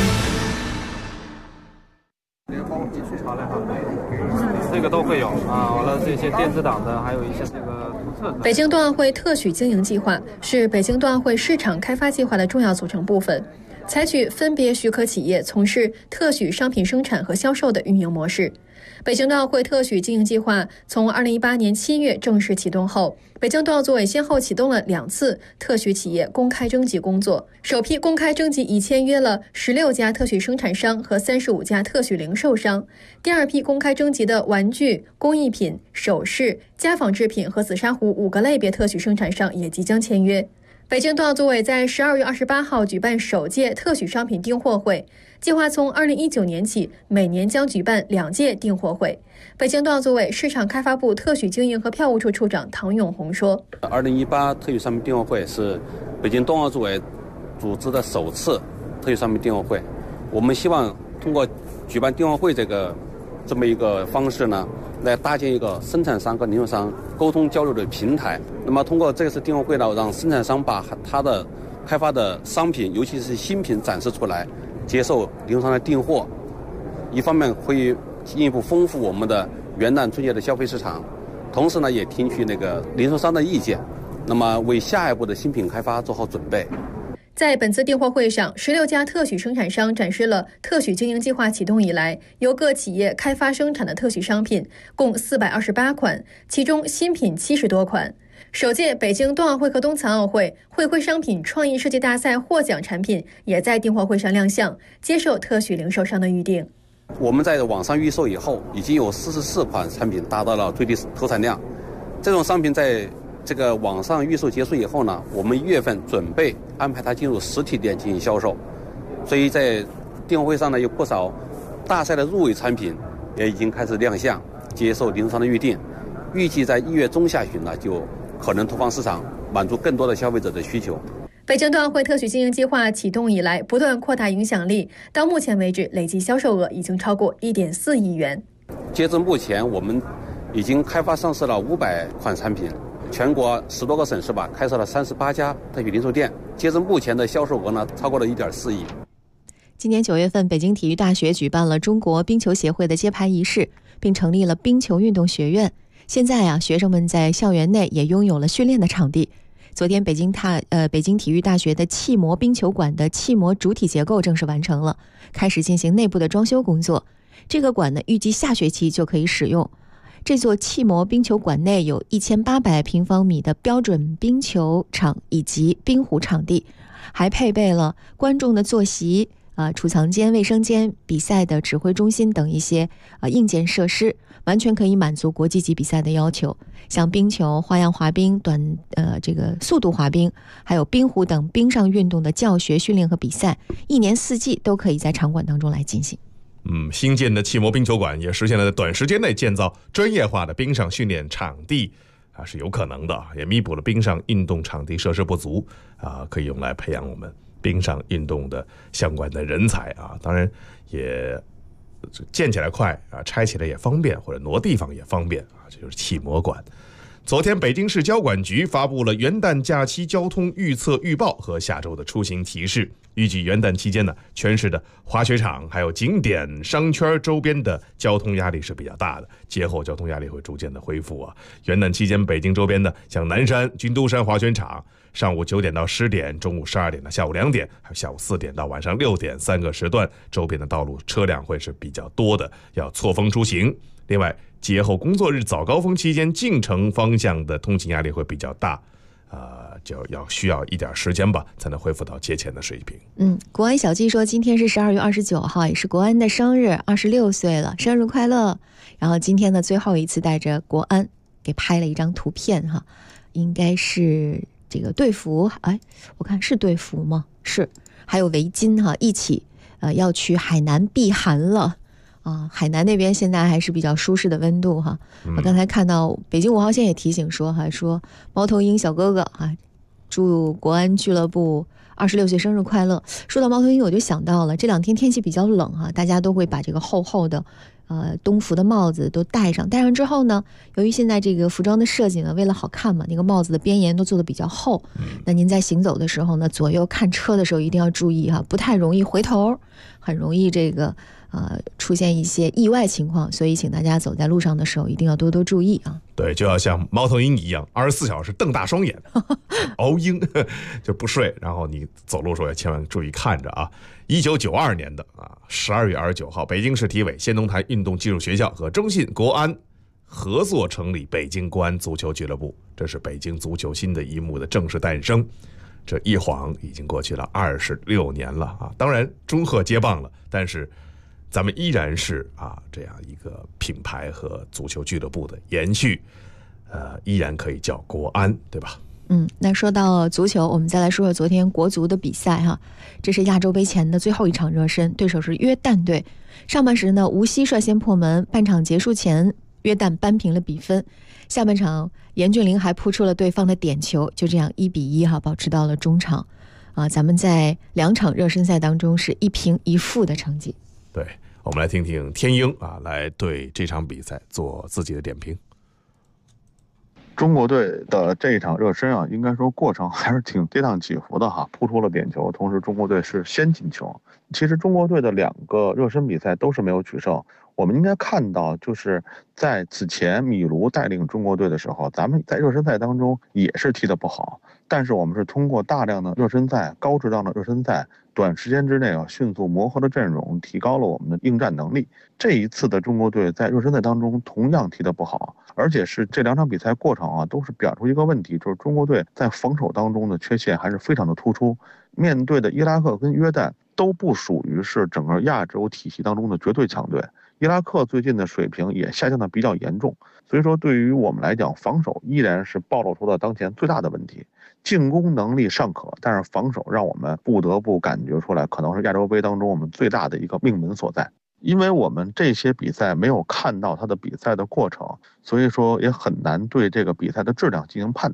这个都会有啊，完了这些电子档的，还有一些这个图册。 北京冬奥会特许经营计划是北京冬奥会市场开发计划的重要组成部分，采取分别许可企业从事特许商品生产和销售的运营模式。北京冬奥会特许经营计划从2018年7月正式启动后，北京冬奥组委先后启动了2次特许企业公开征集工作。首批公开征集已签约了16家特许生产商和35家特许零售商。第2批公开征集的玩具、工艺品、首饰、家纺制品和紫砂壶5个类别特许生产商也即将签约。北京冬奥组委在12月28号举办首届特许商品订货会，计划从2019年起每年将举办2届订货会。北京冬奥组委市场开发部特许经营和票务处处长唐永红说 ：2018特许商品订货会是北京冬奥组委组织的首次特许商品订货会，我们希望通过举办订货会这么一个方式呢，来搭建一个生产商和零售商沟通交流的平台。那么通过这次订货会呢，让生产商把他的开发的商品，尤其是新品展示出来，接受零售商的订货。一方面会进一步丰富我们的元旦春节的消费市场，同时呢也听取那个零售商的意见，那么为下一步的新品开发做好准备。 在本次订货会上，16家特许生产商展示了特许经营计划启动以来由各企业开发生产的特许商品，共428款，其中新品70多款。首届北京冬奥会和冬残奥会会徽商品创意设计大赛获奖产品也在订货会上亮相，接受特许零售商的预定。 我们在网上预售以后，已经有44款产品达到了最低投产量。这种商品在这个网上预售结束以后呢，我们1月份准备安排它进入实体店进行销售。所以在订货会上呢，有不少大赛的入围产品也已经开始亮相，接受零售商的预定。预计在1月中下旬呢，就可能投放市场，满足更多的消费者的需求。 北京冬奥会特许经营计划启动以来，不断扩大影响力，到目前为止，累计销售额已经超过1.4亿元。 截至目前，我们已经开发上市了500款产品，全国10多个省市吧，开设了38家特许零售店。截至目前的销售额呢，超过了1.4亿。 今年9月份，北京体育大学举办了中国冰球协会的揭牌仪式，并成立了冰球运动学院。现在啊，学生们在校园内也拥有了训练的场地。昨天，北京体育大学的气模冰球馆的气模主体结构正式完成了，开始进行内部的装修工作。这个馆呢，预计下学期就可以使用。这座气模冰球馆内有1800平方米的标准冰球场以及冰壶场地，还配备了观众的坐席、储藏间、卫生间、比赛的指挥中心等一些硬件设施，完全可以满足国际级比赛的要求。像冰球、花样滑冰、这个速度滑冰，还有冰壶等冰上运动的教学训练和比赛，一年四季都可以在场馆当中来进行。 新建的气模冰球馆也实现了在短时间内建造专业化的冰上训练场地是有可能的，也弥补了冰上运动场地设施不足可以用来培养我们冰上运动的相关的人才当然也建起来快拆起来也方便，或者挪地方也方便这就是气模馆。昨天，北京市交管局发布了元旦假期交通预测预报和下周的出行提示。预计元旦期间呢，全市的滑雪场还有景点、商圈周边的交通压力是比较大的。节后交通压力会逐渐的恢复元旦期间，北京周边的像南山、军都山滑雪场，上午9点到10点，中午12点到下午2点，还有下午4点到晚上6点3个时段，周边的道路车辆会是比较多的，要错峰出行。另外，节后工作日早高峰期间，进城方向的通勤压力会比较大。就需要一点时间吧，才能恢复到节前的水平。 国安小季说，今天是12月29号，也是国安的生日，26岁了，生日快乐。然后今天呢，最后一次带着国安给拍了一张图片应该是这个队服，我看是队服吗？是，还有围巾一起要去海南避寒了。海南那边现在还是比较舒适的温度我刚才看到北京5号线也提醒说说猫头鹰小哥哥祝国安俱乐部26岁生日快乐。说到猫头鹰，我就想到了这2天天气比较冷大家都会把这个厚厚的冬服的帽子都戴上之后呢，由于现在这个服装的设计呢，为了好看嘛，那个帽子的边沿都做得比较厚。那您在行走的时候呢，左右看车的时候一定要注意不太容易回头，很容易这个出现一些意外情况，所以请大家走在路上的时候一定要多多注意对，就要像猫头鹰一样24小时瞪大双眼熬鹰就不睡，然后你走路的时候也千万注意看着1992年的12月29号，北京市体委、仙农台运动技术学校和中信国安合作成立北京国安足球俱乐部，这是北京足球新的一幕的正式诞生。这一晃已经过去了26年了当然祝贺接棒了，但是咱们依然是这样一个品牌和足球俱乐部的延续，依然可以叫国安，对吧？ 那说到足球，我们再来说说昨天国足的比赛这是亚洲杯前的最后一场热身，对手是约旦队。上半时呢，吴曦率先破门，半场结束前，约旦扳平了比分。下半场，严俊凌还扑出了对方的点球，就这样1-1保持到了中场。咱们在2场热身赛当中是1平1负的成绩。 对，我们来听听天鹰来对这场比赛做自己的点评。 中国队的这一场热身应该说过程还是挺跌宕起伏的扑出了点球，同时中国队是先进球。其实中国队的2个热身比赛都是没有取胜。我们应该看到，就是在此前米卢带领中国队的时候，咱们在热身赛当中也是踢得不好，但是我们是通过大量的热身赛、高质量的热身赛，短时间之内迅速磨合了阵容，提高了我们的应战能力。这一次的中国队在热身赛当中同样踢得不好，而且是这2场比赛过程都是表出一个问题，就是中国队在防守当中的缺陷还是非常的突出。面对的伊拉克跟约旦都不属于是整个亚洲体系当中的绝对强队，伊拉克最近的水平也下降的比较严重，所以说对于我们来讲，防守依然是暴露出了当前最大的问题。进攻能力尚可，但是防守让我们不得不感觉出来，可能是亚洲杯当中我们最大的一个命门所在。因为我们这些比赛没有看到他的比赛的过程，所以说也很难对这个比赛的质量进行判断。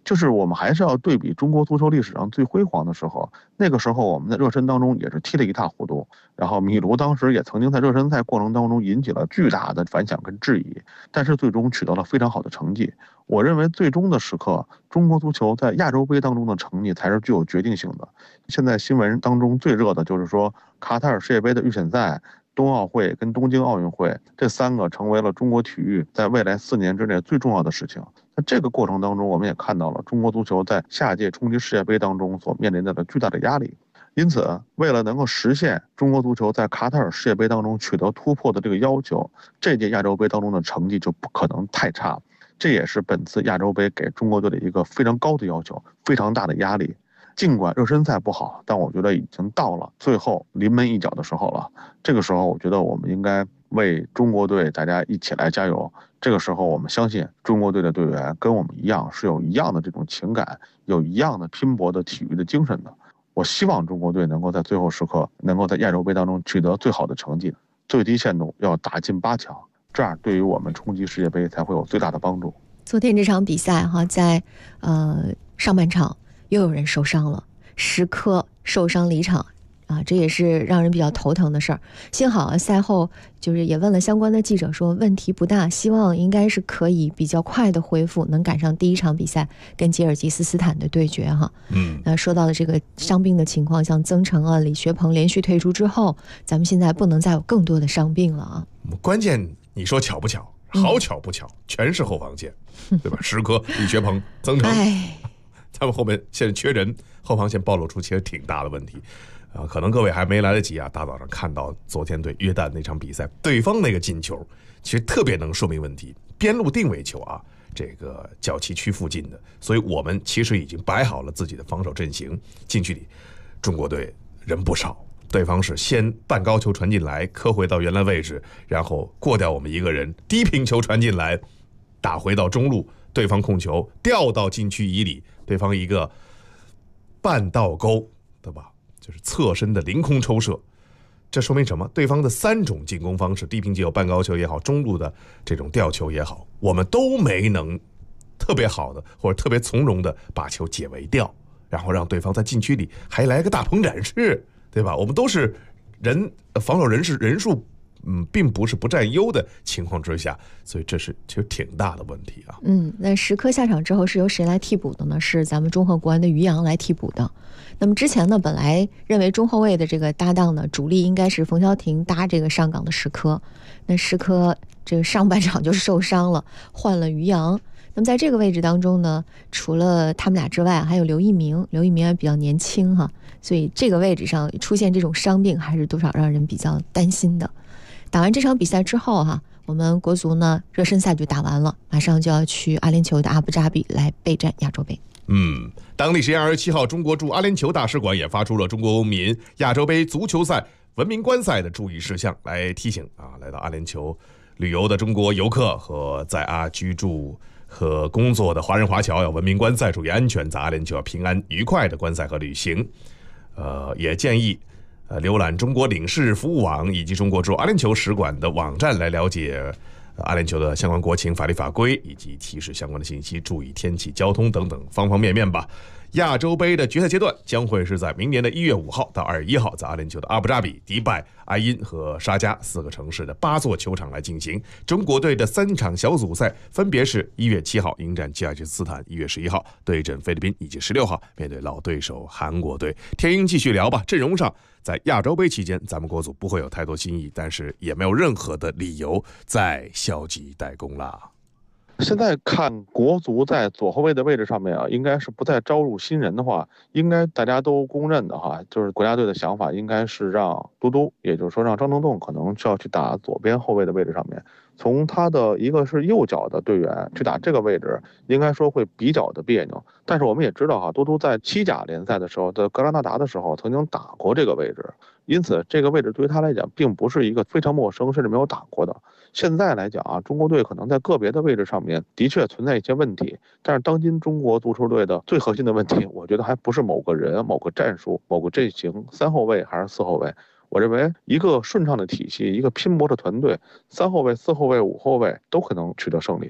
就是我们还是要对比中国足球历史上最辉煌的时候，那个时候我们在热身当中也是踢得一塌糊涂，然后米卢当时也曾经在热身赛过程当中引起了巨大的反响跟质疑，但是最终取得了非常好的成绩。我认为最终的时刻，中国足球在亚洲杯当中的成绩才是具有决定性的。现在新闻当中最热的就是说，卡塔尔世界杯的预选赛、冬奥会跟东京奥运会这3个成为了中国体育在未来4年之内最重要的事情。在这个过程当中，我们也看到了中国足球在下届冲击世界杯当中所面临的巨大的压力。因此，为了能够实现中国足球在卡塔尔世界杯当中取得突破的这个要求，这届亚洲杯当中的成绩就不可能太差。这也是本次亚洲杯给中国队的一个非常高的要求，非常大的压力。尽管热身赛不好，但我觉得已经到了最后临门一脚的时候了。这个时候，我觉得我们应该为中国队大家一起来加油。这个时候，我们相信中国队的队员跟我们一样，是有一样的这种情感，有一样的拼搏的体育的精神的。我希望中国队能够在最后时刻，能够在亚洲杯当中取得最好的成绩，最低限度要打进8强。这样对于我们冲击世界杯才会有最大的帮助。 昨天这场比赛哈，在上半场又有人受伤了，时刻受伤离场啊，这也是让人比较头疼的事儿。幸好赛后就是也问了相关的记者，说问题不大，希望应该是可以比较快的恢复，能赶上第1场比赛跟吉尔吉斯斯坦的对决哈。那说到的这个伤病的情况，像曾诚啊、李学鹏连续退出之后，咱们现在不能再有更多的伤病了啊。 关键你说巧不巧？好巧不巧，全是后防线，对吧？石科、李学鹏、曾诚，他们后面现在缺人，后防线暴露出其实挺大的问题。可能各位还没来得及啊，大早上看到昨天对约旦那场比赛，对方那个进球，其实特别能说明问题。边路定位球啊，这个脚旗区附近的，所以我们其实已经摆好了自己的防守阵型。禁区里，中国队人不少。对方是先半高球传进来，磕回到原来位置，然后过掉我们一个人，低平球传进来，打回到中路，对方控球掉到禁区以里，对方一个半倒钩，对吧？就是侧身的凌空抽射。这说明什么？对方的3种进攻方式，低平球、半高球也好，中路的这种吊球也好，我们都没能特别好的或者特别从容的把球解围掉，然后让对方在禁区里还来个大鹏展翅。对吧？我们都是防守人数，并不是不占优的情况之下，所以这是其实挺大的问题啊。 那时刻下场之后是由谁来替补的呢？是咱们中赫国安的于洋来替补的。那么之前呢，本来认为中后卫的这个搭档呢，主力应该是冯潇霆搭这个上港的时刻。那时刻这个上半场就受伤了，换了于洋。那么在这个位置当中呢，除了他们俩之外，还有刘一鸣也比较年轻哈，所以这个位置上出现这种伤病，还是多少让人比较担心的。打完这场比赛之后哈，我们国足呢热身赛就打完了，马上就要去阿联酋的阿布扎比来备战亚洲杯。 当地时间27号，中国驻阿联酋大使馆也发出了中国公民亚洲杯足球赛文明观赛的注意事项，来提醒来到阿联酋旅游的中国游客和在阿居住和工作的华人华侨要文明观赛，注意安全，在阿联酋要平安愉快的观赛和旅行。也建议浏览中国领事服务网以及中国驻阿联酋使馆的网站来了解阿联酋的相关国情、法律法规以及提示相关的信息，注意天气、交通等等方方面面吧。亚洲杯的决赛阶段将会是在明年的1月5号到2月1号，在阿联酋的阿布扎比、迪拜、埃因和沙迦4个城市的8座球场来进行。中国队的3场小组赛分别是1月7号迎战吉尔吉斯斯坦，1月11号对阵菲律宾，以及16号面对老对手韩国队。天鹰继续聊吧。阵容上，在亚洲杯期间，咱们国足不会有太多新意，但是也没有任何的理由再消极怠工了。 现在看国足在左后卫的位置上面应该是不再招入新人的话，应该大家都公认的就是国家队的想法应该是让嘟嘟，也就是说让张呈栋可能需要去打左边后卫的位置上面。从他的一个是右脚的队员去打这个位置，应该说会比较的别扭。但是我们也知道嘟嘟在西甲联赛的时候，在格拉纳达的时候曾经打过这个位置，因此这个位置对于他来讲并不是一个非常陌生，甚至没有打过的。现在来讲中国队可能在个别的位置上面的确存在一些问题，但是当今中国足球队的最核心的问题，我觉得还不是某个人、某个战术、某个阵型，3后卫还是4后卫。我认为一个顺畅的体系，一个拼搏的团队，3后卫、4后卫、5后卫都可能取得胜利。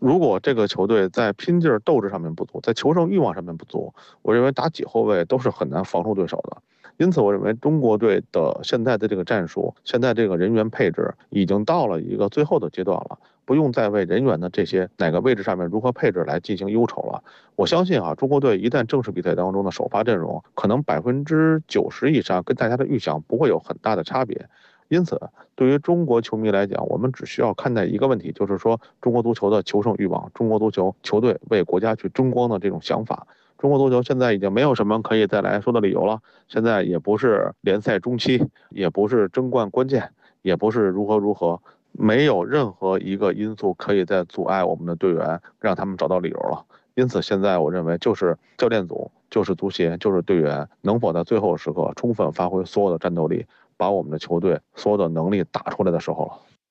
如果这个球队在拼劲儿斗志上面不足，在求胜欲望上面不足，我认为打几后卫都是很难防住对手的。因此，我认为中国队的现在的这个战术，现在这个人员配置已经到了一个最后的阶段了，不用再为人员的这些哪个位置上面如何配置来进行忧愁了。我相信中国队一旦正式比赛当中的首发阵容，可能90%以上跟大家的预想不会有很大的差别。因此，对于中国球迷来讲，我们只需要看待一个问题，就是说中国足球的求胜欲望，中国足球球队为国家去争光的这种想法。中国足球现在已经没有什么可以再来说的理由了，现在也不是联赛中期，也不是争冠关键，也不是如何，没有任何一个因素可以再阻碍我们的队员，让他们找到理由了。因此，现在我认为就是教练组，就是足协，就是队员能否在最后时刻充分发挥所有的战斗力，把我们的球队所有的能力打出来的时候了。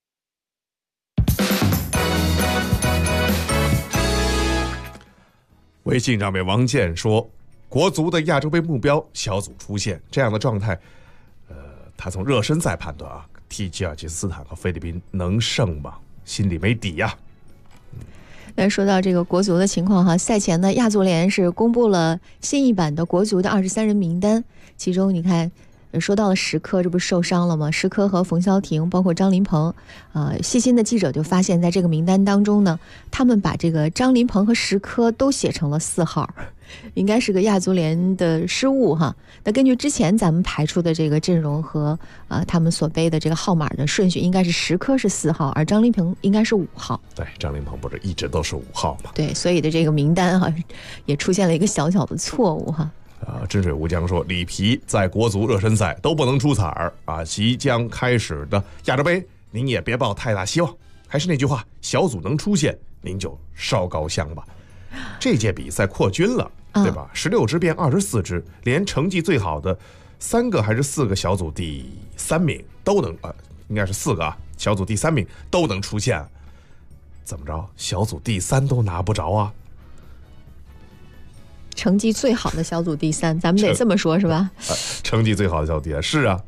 微信上面王健说，国足的亚洲杯目标小组出线这样的状态，他从热身赛判断踢吉尔吉斯斯坦和菲律宾能胜吗？心里没底呀。 那说到这个国足的情况赛前呢，亚足联是公布了新一版的国足的23人名单，其中你看说到了石科，这不是受伤了吗？石科和冯潇霆，包括张琳芃，细心的记者就发现，在这个名单当中呢，他们把这个张琳芃和石科都写成了4号，应该是个亚足联的失误哈。那根据之前咱们排出的这个阵容和他们所背的这个号码的顺序，应该是石科是4号，而张琳芃应该是5号。 对，张琳芃不是一直都是5号吗？ 对，所以的这个名单也出现了一个小小的错误哈。 真水无疆说，里皮在国足热身赛都不能出彩儿即将开始的亚洲杯，您也别抱太大希望。还是那句话，小组能出现，您就烧高香吧。这届比赛扩军了，对吧？16支变24支，连成绩最好的3个还是4个小组第3名都能应该是4个小组第3名都能出现。怎么着？小组第3都拿不着啊？ 成绩最好的小组第3，咱们得这么说是吧？ 成绩最好的小组第3是啊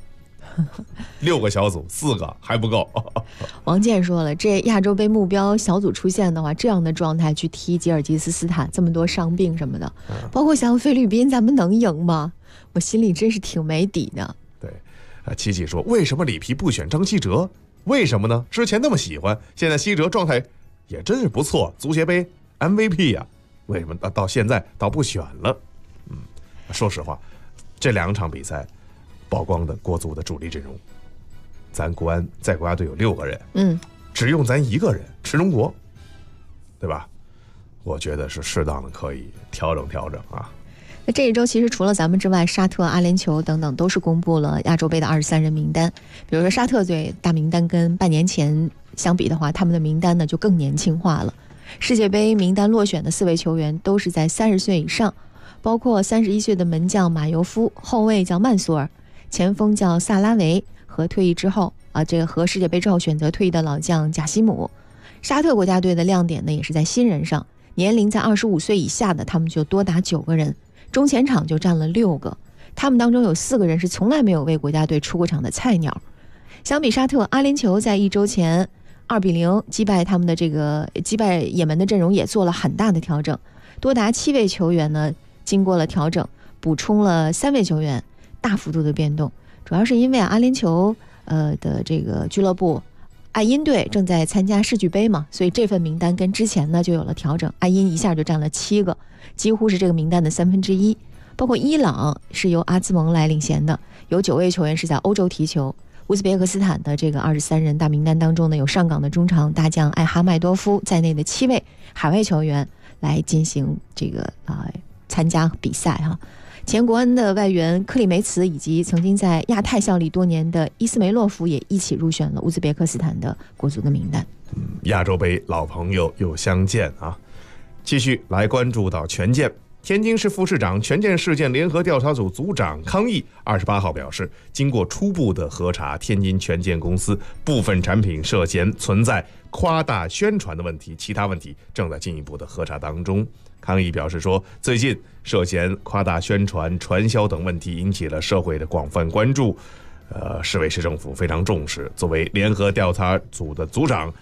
，6个小组4个还不够。 王健说了，这亚洲杯目标小组出现的话，这样的状态去踢吉尔吉斯斯坦，这么多伤病什么的，包括像菲律宾，咱们能赢吗？我心里真是挺没底的。 对，琪琪说，为什么里皮不选张稀哲？为什么呢？之前那么喜欢，现在稀哲状态也真是不错，足协杯 MVP 啊。为什么到现在倒不选了？说实话，这2场比赛曝光的国足的主力阵容，咱国安在国家队有6个人，只用咱1个人池忠国，对吧？我觉得是适当的可以调整啊。 那这一周其实除了咱们之外，沙特、阿联酋等等都是公布了亚洲杯的23人名单。比如说沙特队大名单跟半年前相比的话，他们的名单呢就更年轻化了。世界杯名单落选的4位球员都是在30岁以上，包括31岁的门将马尤夫，后卫叫曼苏尔，前锋叫萨拉维，和退役之后这个和世界杯之后选择退役的老将贾西姆。沙特国家队的亮点呢也是在新人上，年龄在25岁以下的他们就多达9个人，中前场就占了6个，他们当中有4个人是从来没有为国家队出过场的菜鸟。相比沙特，阿联酋在1周前2-0击败也门的阵容也做了很大的调整，多达7位球员呢经过了调整，补充了3位球员，大幅度的变动。主要是因为阿联酋的这个俱乐部爱因队正在参加世俱杯嘛，所以这份名单跟之前呢就有了调整，爱因一下就占了7个，几乎是这个名单的1/3。包括伊朗是由阿兹蒙来领衔的，有9位球员是在欧洲踢球。乌兹别克斯坦的这个23人大名单当中呢，有上港的中场大将艾哈迈多夫在内的7位海外球员来进行这个参加比赛哈。前国安的外援克里梅茨以及曾经在亚太效力多年的伊斯梅洛夫也一起入选了乌兹别克斯坦的国足的名单。 亚洲杯老朋友又相见啊！继续来关注到权健。天津市副市长、权健事件联合调查组组长康毅28号表示，经过初步的核查，天津权健公司部分产品涉嫌存在夸大宣传的问题，其他问题正在进一步的核查当中。康毅表示说，最近涉嫌夸大宣传、传销等问题引起了社会的广泛关注，市委市政府非常重视。作为联合调查组的组长，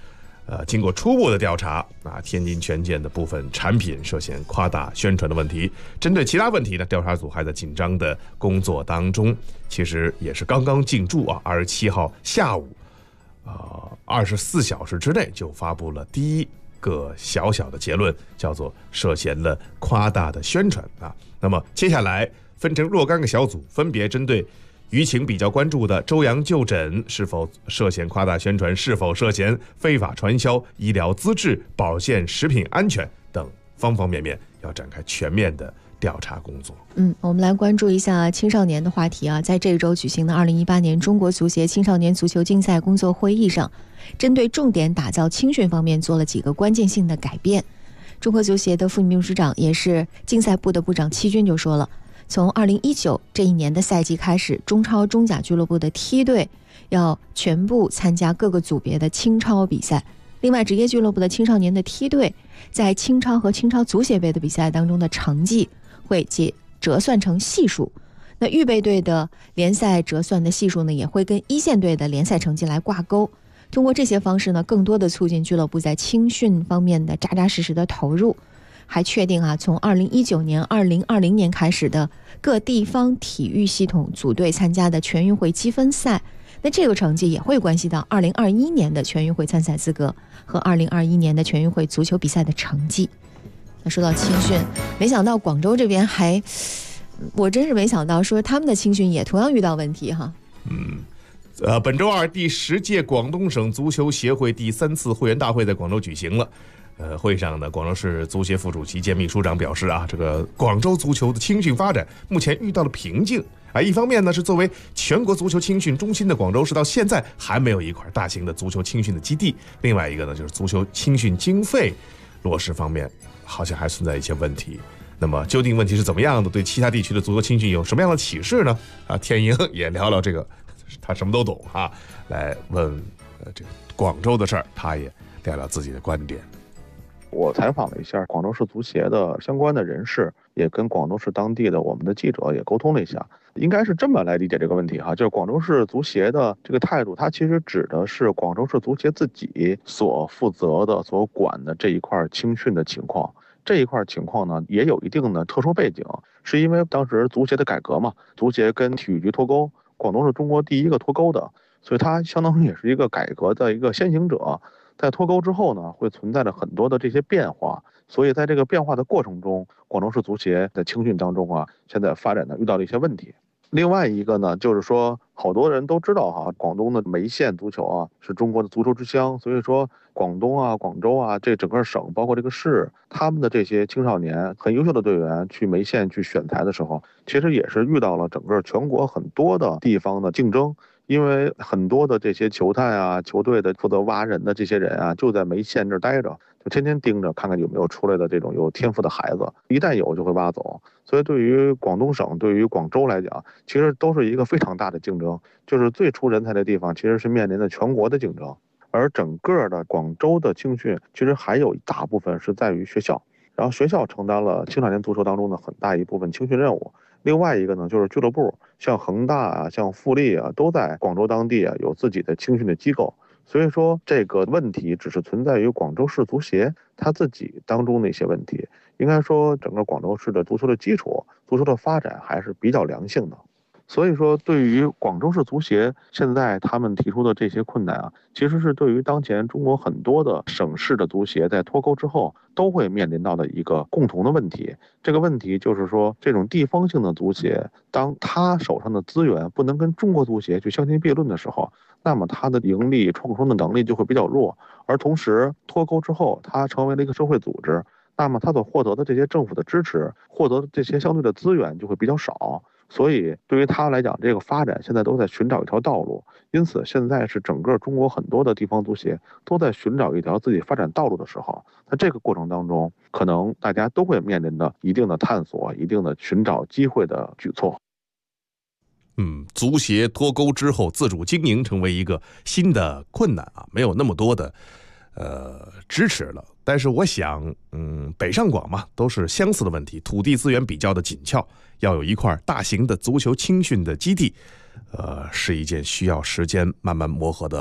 经过初步的调查天津权健的部分产品涉嫌夸大宣传的问题。针对其他问题呢，调查组还在紧张的工作当中。其实也是刚刚进驻27号下午24小时之内就发布了第一个小小的结论，叫做涉嫌了夸大的宣传那么接下来分成若干个小组，分别针对舆情比较关注的周阳就诊是否涉嫌夸大宣传，是否涉嫌非法传销、医疗资质、保健食品安全等方方面面，要展开全面的调查工作。 我们来关注一下青少年的话题在这周举行的2018年中国足协青少年足球竞赛工作会议上，针对重点打造青训方面做了几个关键性的改变。中国足协的副秘书长也是竞赛部的部长戚军就说了，从2019这一年的赛季开始，中超、中甲俱乐部的梯队要全部参加各个组别的青超比赛。另外，职业俱乐部的青少年的梯队在青超和青超足协杯的比赛当中的成绩会折算成系数。那预备队的联赛折算的系数呢，也会跟一线队的联赛成绩来挂钩。通过这些方式呢，更多的促进俱乐部在青训方面的扎扎实实的投入。还确定从2019年、2020年开始的各地方体育系统组队参加的全运会积分赛，那这个成绩也会关系到2021年的全运会参赛资格和2021年的全运会足球比赛的成绩。那说到青训，没想到广州这边我真是没想到说他们的青训也同样遇到问题本周二第10届广东省足球协会第3次会员大会在广州举行了。会上呢，广州市足协副主席兼秘书长表示这个广州足球的青训发展目前遇到了瓶颈一方面呢，是作为全国足球青训中心的广州市到现在还没有一块大型的足球青训的基地，另外一个呢，就是足球青训经费落实方面好像还存在一些问题。那么究竟问题是怎么样的，对其他地区的足球青训有什么样的启示呢？天鹰也聊聊这个，他什么都懂来问这个广州的事儿，他也聊聊自己的观点。 我采访了一下广州市足协的相关的人士，也跟广州市当地的我们的记者也沟通了一下，应该是这么来理解这个问题就是广州市足协的这个态度，它其实指的是广州市足协自己所负责的、所管的这一块青训的情况。这一块情况呢，也有一定的特殊背景，是因为当时足协的改革嘛，足协跟体育局脱钩，广东是中国第一个脱钩的，所以它相当于也是一个改革的一个先行者。在脱钩之后呢，会存在着很多的这些变化，所以在这个变化的过程中，广州市足协在青训当中现在发展呢遇到了一些问题。另外一个呢，就是说好多人都知道广东的梅县足球是中国的足球之乡，所以说广东广州这整个省包括这个市，他们的这些青少年很优秀的队员去梅县去选材的时候，其实也是遇到了整个全国很多的地方的竞争。因为很多的这些球探球队的负责挖人的这些人就在梅县这儿待着，就天天盯着看看有没有出来的这种有天赋的孩子，一旦有就会挖走。所以对于广东省、对于广州来讲，其实都是一个非常大的竞争，就是最出人才的地方其实是面临着全国的竞争。而整个的广州的青训其实还有一大部分是在于学校，然后学校承担了青少年足球当中的很大一部分青训任务。另外一个呢，就是俱乐部，像恒大像富力都在广州当地有自己的青训的机构。所以说这个问题只是存在于广州市足协他自己当中的一些问题，应该说整个广州市的足球的基础、足球的发展还是比较良性的。所以说对于广州市足协现在他们提出的这些困难其实是对于当前中国很多的省市的足协在脱钩之后都会面临到的一个共同的问题。这个问题就是说，这种地方性的足协当他手上的资源不能跟中国足协去相提并论的时候，那么他的盈利创收的能力就会比较弱。而同时脱钩之后，他成为了一个社会组织，那么他所获得的这些政府的支持，获得的这些相对的资源就会比较少。所以对于他来讲，这个发展现在都在寻找一条道路，因此现在是整个中国很多的地方足协都在寻找一条自己发展道路的时候，在这个过程当中，可能大家都会面临的一定的探索、一定的寻找机会的举措。 足协脱钩之后，自主经营成为一个新的困难没有那么多的支持了。但是我想北上广嘛，都是相似的问题，土地资源比较的紧俏，要有一块大型的足球青训的基地是一件需要时间慢慢磨合的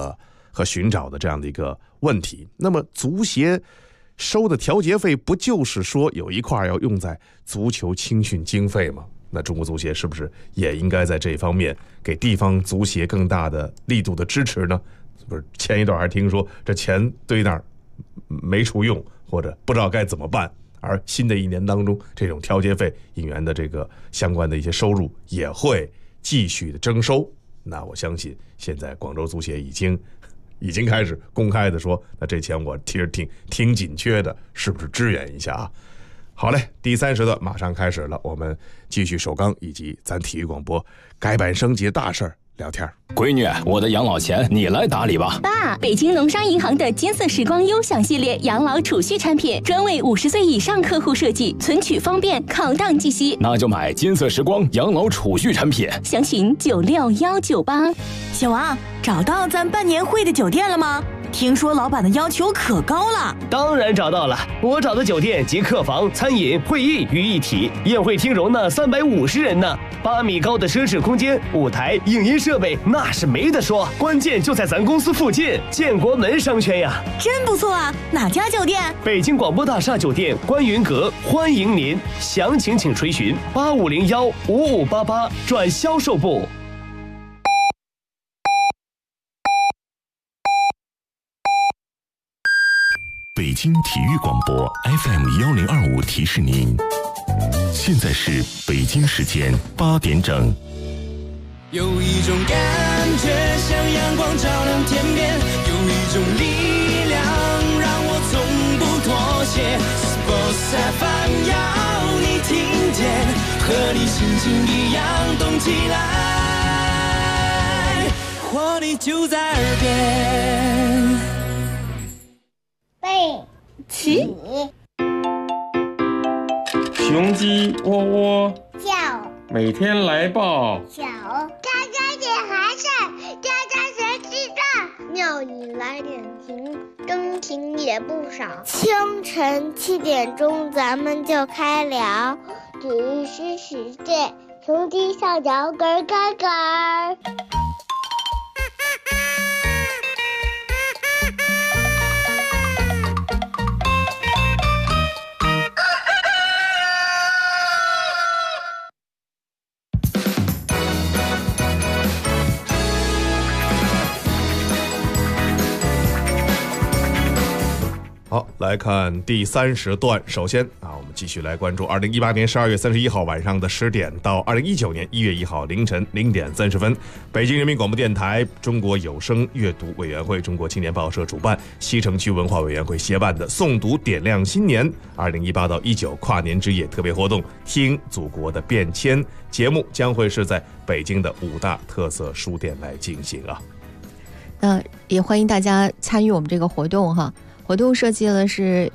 和寻找的这样的一个问题。那么足协收的调节费不就是说有一块要用在足球青训经费吗？那中国足协是不是也应该在这方面给地方足协更大的力度的支持呢？不是前一段还听说这钱堆那儿没处用，或者不知道该怎么办，而新的一年当中，这种调节费引援的这个相关的一些收入也会继续的征收。那我相信现在广州足协已经开始公开的说，那这钱我其实挺紧缺的，是不是支援一下啊？好嘞，第3时段马上开始了，我们继续首钢以及咱体育广播改版升级的大事儿聊天。 闺女，我的养老钱你来打理吧。 爸，北京农商银行的金色时光优享系列养老储蓄产品，专为50岁以上客户设计，存取方便，考档计息。 那就买金色时光养老储蓄产品， 详询96198。 小王，找到咱办年会的酒店了吗？听说老板的要求可高了。 当然找到了，我找的酒店集客房、餐饮、会议于一体，宴会厅容纳350人呢，8米高的奢侈空间，舞台、影音设备那是没得说，关键就在咱公司附近，建国门商圈呀。 真不错啊，哪家酒店？ 北京广播大厦酒店观云阁，欢迎您，详情请垂询8501-5588转销售部。 北京体育广播 FM1025提示您，现在是北京时间8点整。 有一种感觉像阳光照亮天边，有一种力量让我从不妥协。Sports FM 要你听见，和你心情一样动起来，活力就在耳边。 起， 雄鸡喔喔叫， 每天来报小，家家点孩子，家家学知道，鸟语来点情，钟情也不少。清晨7点钟，咱们就开聊，只是世界，雄鸡小脚咯咯咯。 好，来看第3时段。首先我们继续来关注2018年12月31号晚上的10点到2019年1月1号凌晨0点30分，北京人民广播电台、中国有声阅读委员会、中国青年报社主办，西城区文化委员会协办的诵读点亮新年2018到19跨年之夜特别活动“听祖国的变迁”节目，将会是在北京的5大特色书店来进行啊。 那也欢迎大家参与我们这个活动哈。活动设计了是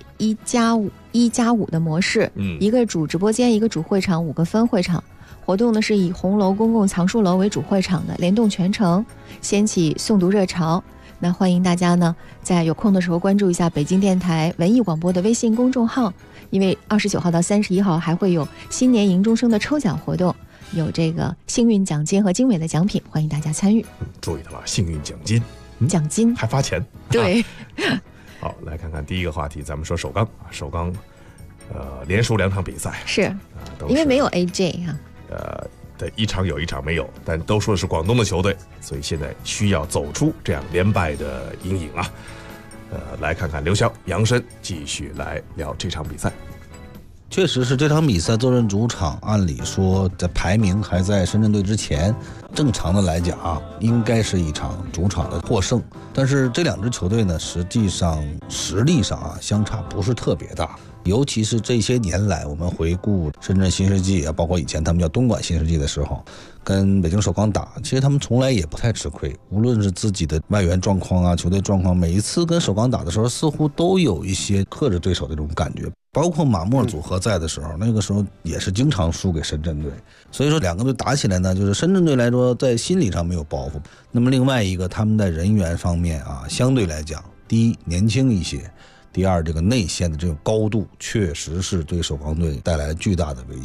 1+5的模式，一个主直播间，一个主会场，5个分会场。活动呢是以红楼公共藏书楼为主会场的，联动全程，掀起诵读热潮。那欢迎大家呢在有空的时候关注一下北京电台文艺广播的微信公众号，因为29号到31号还会有新年迎钟声的抽奖活动，有这个幸运奖金和精美的奖品，欢迎大家参与。 注意了吧，幸运奖金， 奖金还发钱， 对。 好，来看看第一个话题，咱们说首钢，连输2场比赛， 是因为没有 AJ 哈， 对，一场有一场没有，但都说的是广东的球队，所以现在需要走出这样连败的阴影啊。来看看刘潇、杨申继续来聊这场比赛。 确实是这场比赛坐镇主场，按理说在排名还在深圳队之前，正常的来讲应该是一场主场的获胜。但是这2支球队呢，实际上实力上相差不是特别大。尤其是这些年来，我们回顾深圳新世纪包括以前他们叫东莞新世纪的时候，跟北京首钢打，其实他们从来也不太吃亏。无论是自己的外援状况球队状况，每一次跟首钢打的时候，似乎都有一些克制对手的这种感觉。包括马莫组合在的时候，那个时候也是经常输给深圳队。所以说2个队打起来呢，就是深圳队来说在心理上没有包袱。那么另外一个，他们在人员方面相对来讲，第一年轻一些，第二这个内线的这种高度确实是对首钢队带来了巨大的威胁。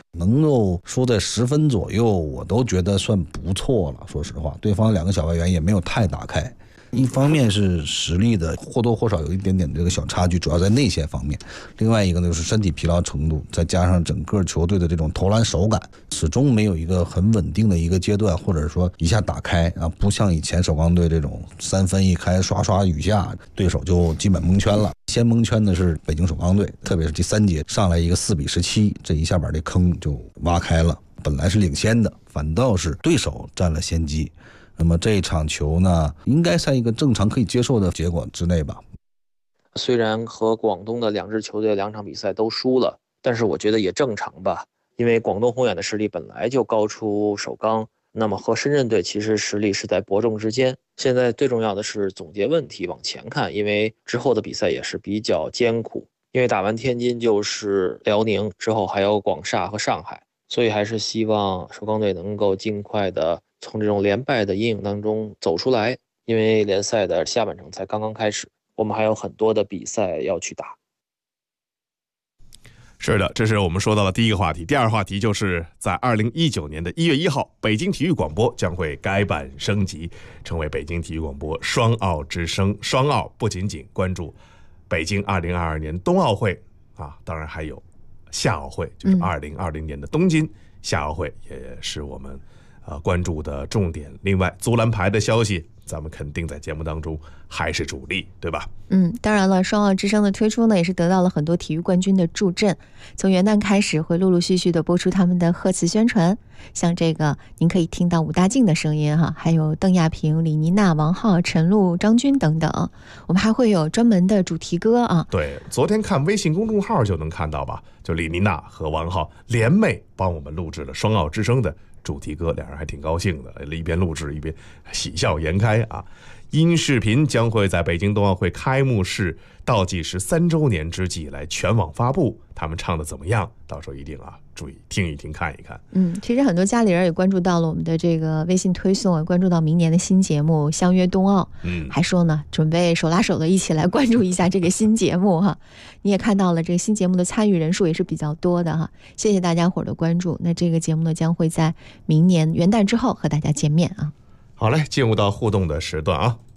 能够输在10分左右，我都觉得算不错了。说实话，对方2个小外援也没有太打开。一方面是实力的或多或少有一点点这个小差距，主要在内线方面。另外一个呢就是身体疲劳程度，再加上整个球队的这种投篮手感，始终没有一个很稳定的一个阶段，或者说一下打开啊，不像以前首钢队这种3分一开刷刷雨下，对手就基本蒙圈了。先蒙圈的是北京首钢队，特别是第3节上来一个4比17，这一下把这坑就挖开了。本来是领先的，反倒是对手占了先机。那么这一场球呢，应该在一个正常可以接受的结果之内吧。 虽然和广东的2支球队2场比赛都输了，但是我觉得也正常吧，因为广东宏远的实力本来就高出首钢，那么和深圳队其实实力是在伯仲之间。现在最重要的是总结问题往前看，因为之后的比赛也是比较艰苦，因为打完天津就是辽宁，之后还有广厦和上海，所以还是希望首钢队能够尽快的从这种连败的阴影当中走出来，因为联赛的下半程才刚刚开始，我们还有很多的比赛要去打。 是的，这是我们说到的第一个话题。第二个话题就是在2019年的1月1号，北京体育广播将会改版升级，成为北京体育广播双奥之声。双奥不仅仅关注北京2022年冬奥会啊，当然还有夏奥会，就是2020年的东京夏奥会，也是我们关注的重点。另外足篮排的消息咱们肯定在节目当中还是主力，对吧？ 当然了，双奥之声的推出呢，也是得到了很多体育冠军的助阵。从元旦开始会陆陆续续的播出他们的贺词宣传，像这个您可以听到武大靖的声音哈，还有邓亚萍、李妮娜、王浩、陈露、张军等等。我们还会有专门的主题歌啊。 对，昨天看微信公众号就能看到吧，就李妮娜和王浩联袂帮我们录制了双奥之声的主题歌，两人还挺高兴的，一边录制一边喜笑颜开啊。音视频将会在北京冬奥会开幕式倒计时3周年之际来全网发布，他们唱的怎么样？到时候一定注意听一听看一看。 其实很多家里人也关注到了我们的这个微信推送，也关注到明年的新节目《相约冬奥》，还说呢准备手拉手的一起来关注一下这个新节目哈。你也看到了这个新节目的参与人数也是比较多的哈，谢谢大家伙的关注。那这个节目呢将会在明年元旦之后和大家见面啊。 好嘞，进入到互动的时段啊。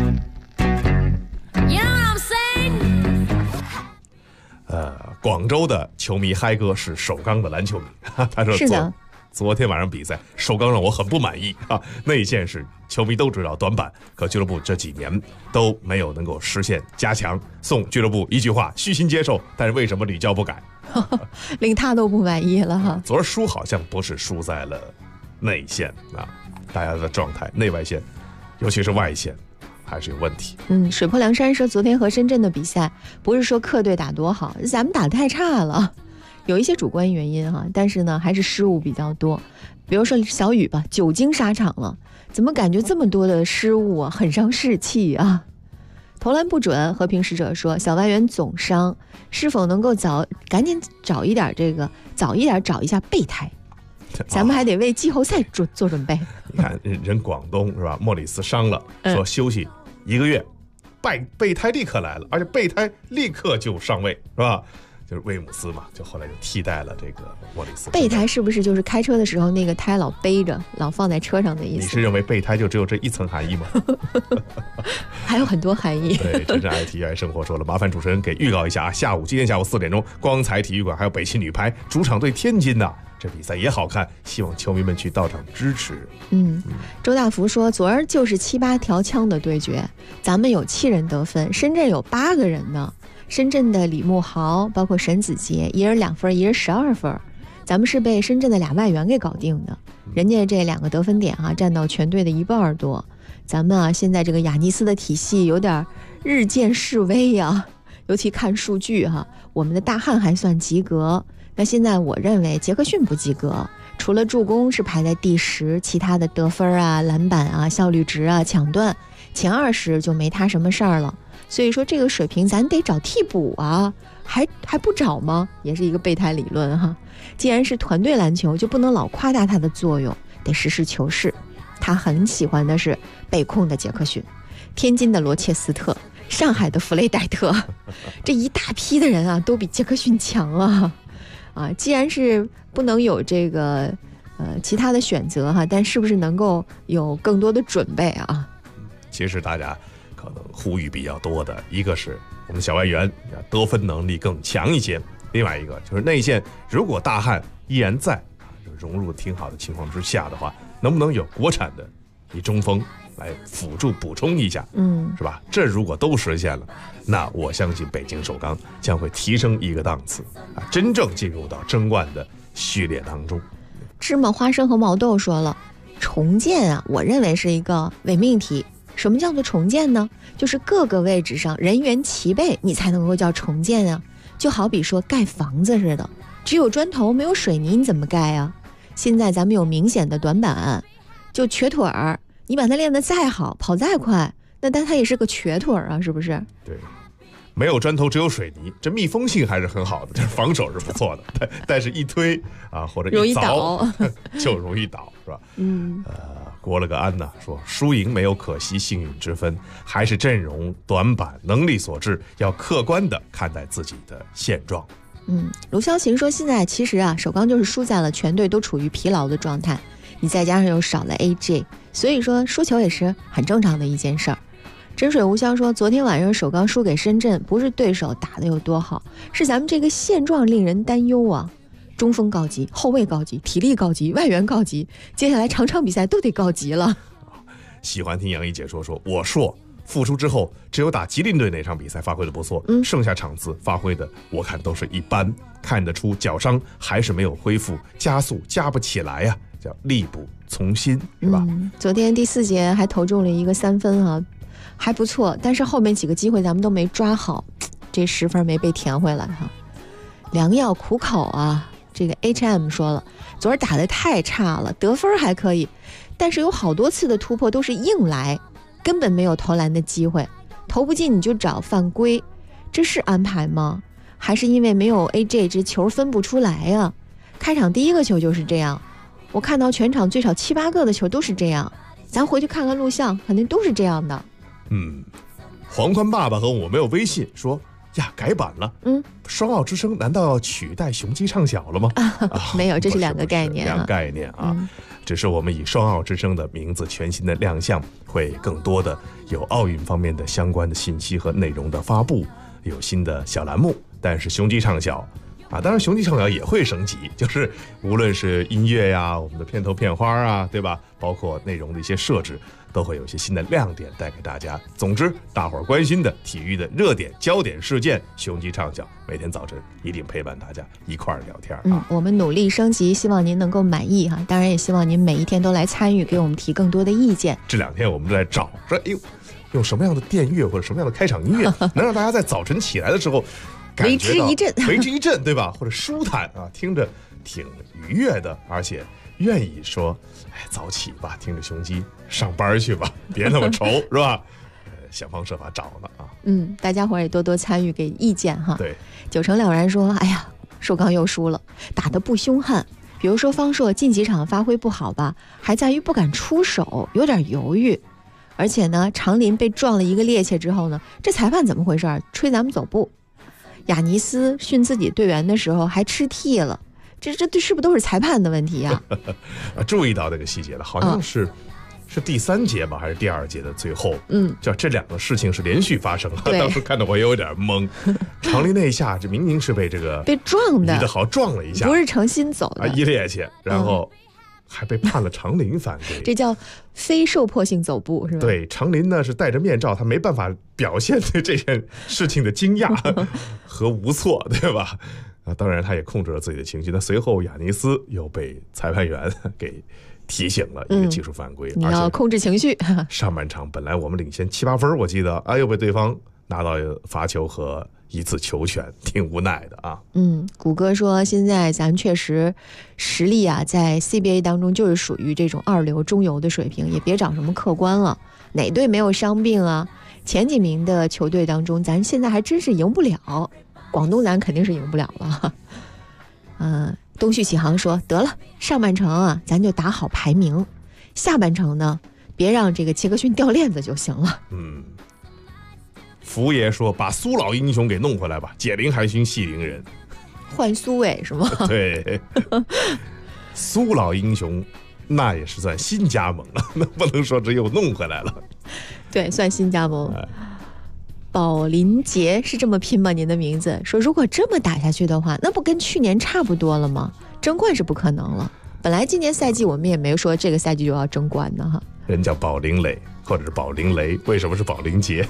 广州的球迷嗨哥是首钢的篮球迷，他说是的， 昨天晚上比赛首钢让我很不满意啊，内线是球迷都知道短板，可俱乐部这几年都没有能够实现加强，送俱乐部一句话：虚心接受。但是为什么屡教不改？ 令他都不满意了哈。 昨儿输好像不是输在了内线啊，大家的状态内外线，尤其是外线还是有问题。 水泊梁山说昨天和深圳的比赛不是说客队打多好，咱们打得太差了，有一些主观原因哈，但是呢还是失误比较多。比如说小雨吧，久经沙场了，怎么感觉这么多的失误啊，很伤士气啊。投篮不准，和平使者说小外援总伤，是否能够赶紧找一点早一点找一下备胎，咱们还得为季后赛做准备。 你看人广东是吧，莫里斯伤了，说休息1个月，备胎立刻来了，而且备胎立刻就上位是吧，就是威姆斯嘛，就后来就替代了这个莫里斯。 备胎是不是就是开车的时候那个胎老背着老放在车上的意思？ 你是认为备胎就只有这一层含义吗？ 还有很多含义。 对，真正爱体育爱生活说了，麻烦主持人给预告一下啊，今天下午4点钟，光彩体育馆还有北汽女排主场对天津呐，这比赛也好看，希望球迷们去到场支持。 周大福说昨儿就是7、8条枪的对决，咱们有7人得分，深圳有8个人呢。深圳的李慕豪包括沈子杰一人2分，一人12分，咱们是被深圳的2外援给搞定的，人家这2个得分点占到全队的1半多。咱们现在这个雅尼斯的体系有点日渐式微呀，尤其看数据我们的大汉还算及格，那现在我认为杰克逊不及格，除了助攻是排在第10，其他的得分篮板效率值抢断前20就没他什么事儿了。所以说这个水平咱得找替补还不找吗？也是一个备胎理论既然是团队篮球，就不能老夸大它的作用，得实事求是。他很喜欢的是被控的杰克逊，天津的罗切斯特，上海的弗雷戴特，这一大批的人都比杰克逊强啊，既然是不能有这个其他的选择哈，但是不是能够有更多的准备啊？ 其实大家可能呼吁比较多的一个是我们小外援得分能力更强一些，另外一个就是内线如果大汉依然在融入挺好的情况之下的话，能不能有国产的一中锋来辅助补充一下，是吧？这如果都实现了，那我相信北京首钢将会提升一个档次啊，真正进入到争冠的序列当中。 芝麻花生和毛豆说了，重建啊，我认为是一个伪命题。什么叫做重建呢？就是各个位置上人员齐备，你才能够叫重建啊。就好比说盖房子似的，只有砖头没有水泥，你怎么盖啊？现在咱们有明显的短板，就瘸腿儿，你把它练得再好，跑再快，但它也是个瘸腿儿啊，是不是？ 对，没有砖头只有水泥，这密封性还是很好的，这防守是不错的，但是一推啊或者一凿就容易倒，是吧？郭了个安呢，说输赢没有可惜幸运之分，还是阵容短板能力所致，要客观的看待自己的现状。 卢潇琴说，现在其实啊，首钢就是输在了全队都处于疲劳的状态，你再加上又少了 AJ， 所以说输球也是很正常的一件事儿。真水无香说，昨天晚上首钢输给深圳，不是对手打得有多好，是咱们这个现状令人担忧啊。中锋告急，后卫告急，体力告急，外援告急，接下来场场比赛都得告急了。 喜欢听杨一解说说，我说复出之后只有打吉林队那场比赛发挥的不错，剩下场次发挥的我看都是一般，看得出脚伤还是没有恢复，加速加不起来呀，叫力不从心，是吧？ 昨天第4节还投中了一个3分啊，还不错，但是后面几个机会咱们都没抓好，这10分没被填回来哈。良药苦口啊，这个 HM 说了，昨儿打得太差了，得分还可以，但是有好多次的突破都是硬来，根本没有投篮的机会，投不进你就找犯规，这是安排吗？还是因为没有 AJ 这球分不出来啊？开场第1个球就是这样，我看到全场最少7、8个的球都是这样，咱回去看看录像，肯定都是这样的。 黄宽爸爸和我没有微信说呀，改版了。双奥之声难道要取代雄鸡唱小了吗？ 没有，这是2个概念， 两概念啊。只是我们以双奥之声的名字全新的亮相，会更多的有奥运方面的相关的信息和内容的发布，有新的小栏目。但是雄鸡唱小啊，当然雄鸡唱小也会升级，就是无论是音乐呀，我们的片头片花啊，对吧？包括内容的一些设置，都会有一些新的亮点带给大家。总之，大伙儿关心的体育的热点焦点事件，雄鸡唱小每天早晨一定陪伴大家一块儿聊天啊。 我们努力升级，希望您能够满意哈。当然也希望您每一天都来参与，给我们提更多的意见。 这2天我们都在找说，用什么样的电乐或者什么样的开场音乐，能让大家在早晨起来的时候为之一振， 对吧？或者舒坦啊，听着挺愉悦的，而且愿意说，早起吧，听着雄鸡上班去吧，别那么愁，是吧？想方设法找呢啊。 大家伙也多多参与，给意见哈。 对， 9成了然说，哎呀，首钢又输了，打得不凶悍。比如说方硕近几场发挥不好吧，还在于不敢出手，有点犹豫。而且呢，长林被撞了一个趔趄之后呢，这裁判怎么回事？吹咱们走步。亚尼斯训自己队员的时候还吃替了，这是不是都是裁判的问题啊？ 注意到这个细节了，好像是第3节吧，还是第2节的最后？叫这2个事情是连续发生了，当时看得我也有点懵。长林那一下，这明明是被这个被撞的， 李德豪撞了一下， 不是诚心走的， 一趔趄，然后还被判了长林犯规， 这叫非受迫性走步，是吧？ 对，长林呢是戴着面罩，他没办法表现对这件事情的惊讶和无措，对吧？当然他也控制了自己的情绪。那随后亚尼斯又被裁判员给提醒了一个技术犯规， 你要控制情绪。 上半场本来我们领先7、8分，我记得又被对方拿到罚球和1次球权，挺无奈的啊。 谷歌说现在咱确实实力啊，在 CBA 当中就是属于这种2流中游的水平，也别找什么客观了，哪队没有伤病啊？前几名的球队当中，咱现在还真是赢不了。广东咱肯定是赢不了了。东旭启航说，得了，上半程啊，咱就打好排名，下半程呢，别让这个切克逊掉链子就行了。 福爷说，把苏老英雄给弄回来吧，解铃还须系铃人。 换苏伟是吗？ 对，苏老英雄那也是算新加盟了，那不能说只有弄回来了。 对，算新加盟。宝林杰是这么拼吗？您的名字说，如果这么打下去的话，那不跟去年差不多了吗？争冠是不可能了。本来今年赛季我们也没说这个赛季就要争冠呢哈。 人叫宝林磊或者是宝林雷，为什么是宝林杰？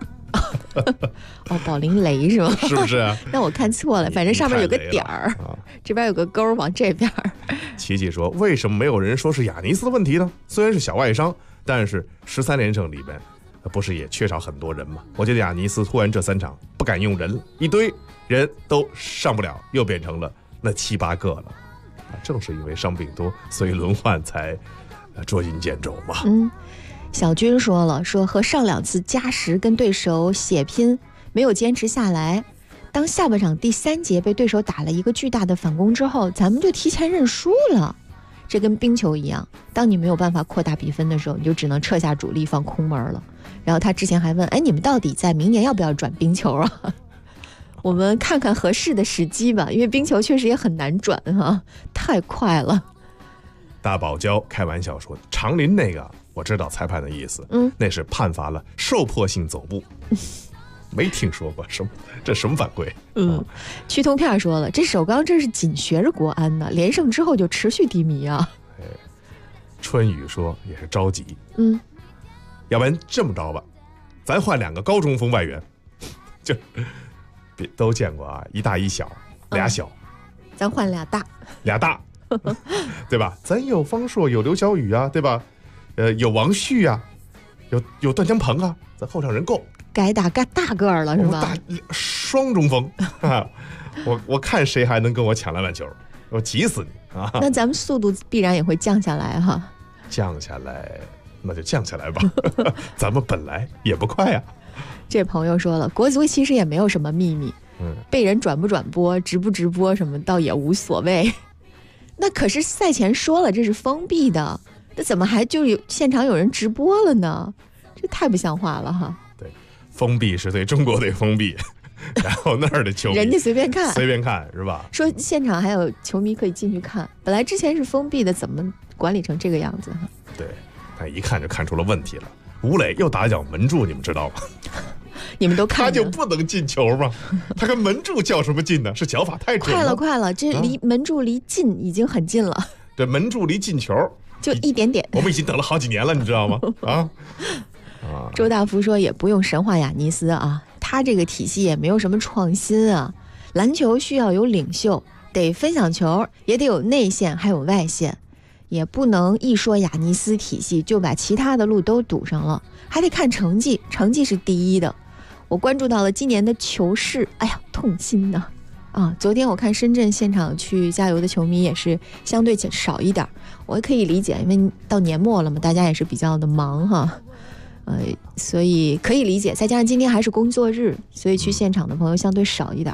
哦，宝林雷是吗？ 是不是啊？ 那我看错了，反正上面有个点儿，这边有个勾往这边。 琪琪说，为什么没有人说是亚尼斯的问题呢？虽然是小外伤，但是13连胜里边不是也缺少很多人吗？我觉得亚尼斯突然这3场不敢用人，一堆人都上不了，又变成了那7、8个了。正是因为伤病多，所以轮换才捉襟见肘嘛。 小军说了，说和上2次加时跟对手血拼，没有坚持下来。当下半场第3节被对手打了一个巨大的反攻之后，咱们就提前认输了。这跟冰球一样，当你没有办法扩大比分的时候，你就只能撤下主力放空门了。然后他之前还问，你们到底在明年要不要转冰球啊？我们看看合适的时机吧，因为冰球确实也很难转哈，太快了。 大堡礁开玩笑说，长林那个我知道裁判的意思，那是判罚了受迫性走步。没听说过这什么犯规？ 曲通片说了，这首钢这是紧学着国安呢，连胜之后就持续低迷啊。 春雨说也是着急，要不然这么着吧，咱换2个高中锋外援，就都见过啊，一大一小，俩小， 咱换俩大， 对吧？咱有方硕，有刘晓宇啊，对吧？有王旭啊，有段江鹏啊，咱后场人够。 该打大个儿了是吧？ 大双中锋啊！我看谁还能跟我抢篮板球，我急死你啊！ 那咱们速度必然也会降下来哈。 降下来，那就降下来吧。咱们本来也不快啊。 这朋友说了，国足其实也没有什么秘密，被人转不转播、直不直播什么，倒也无所谓。那可是赛前说了这是封闭的，那怎么还就现场有人直播了呢？这太不像话了哈。 封闭是对中国队封闭，然后那儿的球迷人家随便看是吧？ 说现场还有球迷可以进去看，本来之前是封闭的，怎么管理成这个样子哈？ 对，但一看就看出了问题了。吴磊又打脚门柱，你们知道吗？ 你们都看， 他就不能进球吗？他跟门柱较什么劲呢？是脚法太准了。 快了，这离门柱离近已经很近了。 对，门柱离进球就一点点。 我们已经等了好几年了，你知道吗？ 周大福说也不用神话亚尼斯啊，他这个体系也没有什么创新啊。篮球需要有领袖，得分享球，也得有内线还有外线，也不能一说亚尼斯体系就把其他的路都堵上了，还得看成绩，成绩是第一的。我关注到了今年的球市，哎呀，痛心呐！昨天我看深圳现场去加油的球迷也是相对少一点，我也可以理解，因为到年末了嘛，大家也是比较的忙哈。所以可以理解，再加上今天还是工作日，所以去现场的朋友相对少一点。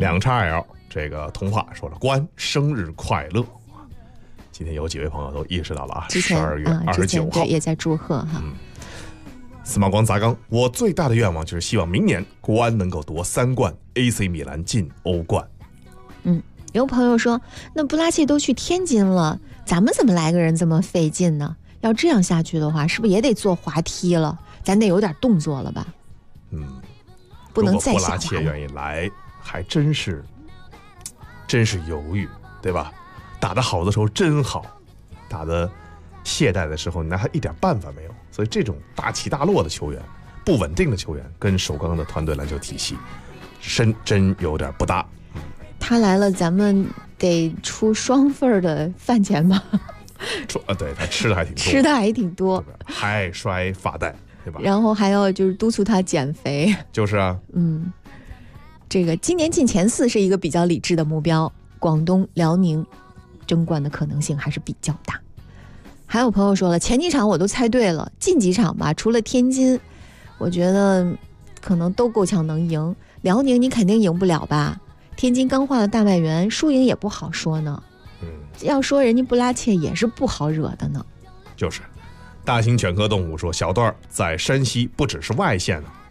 2XL 这个童话说了，关生日快乐！今天有几位朋友都意识到了啊，12月29号对也在祝贺哈。 司马光砸缸，我最大的愿望就是希望明年国安能够夺3冠 ，AC 米兰进欧冠。 有朋友说，那布拉切都去天津了，咱们怎么来个人这么费劲呢？要这样下去的话，是不是也得坐滑梯了？咱得有点动作了吧？不能再下滑了。如果布拉切愿意来，还真是犹豫，对吧？打得好的时候真好，打得懈怠的时候，你拿他一点办法没有。所以这种大起大落的球员，不稳定的球员，跟首钢的团队篮球体系，真有点不搭。 他来了，咱们得出双份的饭钱吧？ 对，他吃的还挺多，还摔发带，对吧？ 然后还要就是督促他减肥， 就是啊， 这个今年进前4是一个比较理智的目标，广东、辽宁争冠的可能性还是比较大。还有朋友说了，前几场我都猜对了，近几场吧，除了天津，我觉得可能都够呛能赢。辽宁你肯定赢不了吧？天津刚换了大麦园，输赢也不好说呢。要说人家布拉切也是不好惹的呢。 就是大型犬科动物说，小段在山西不只是外线了，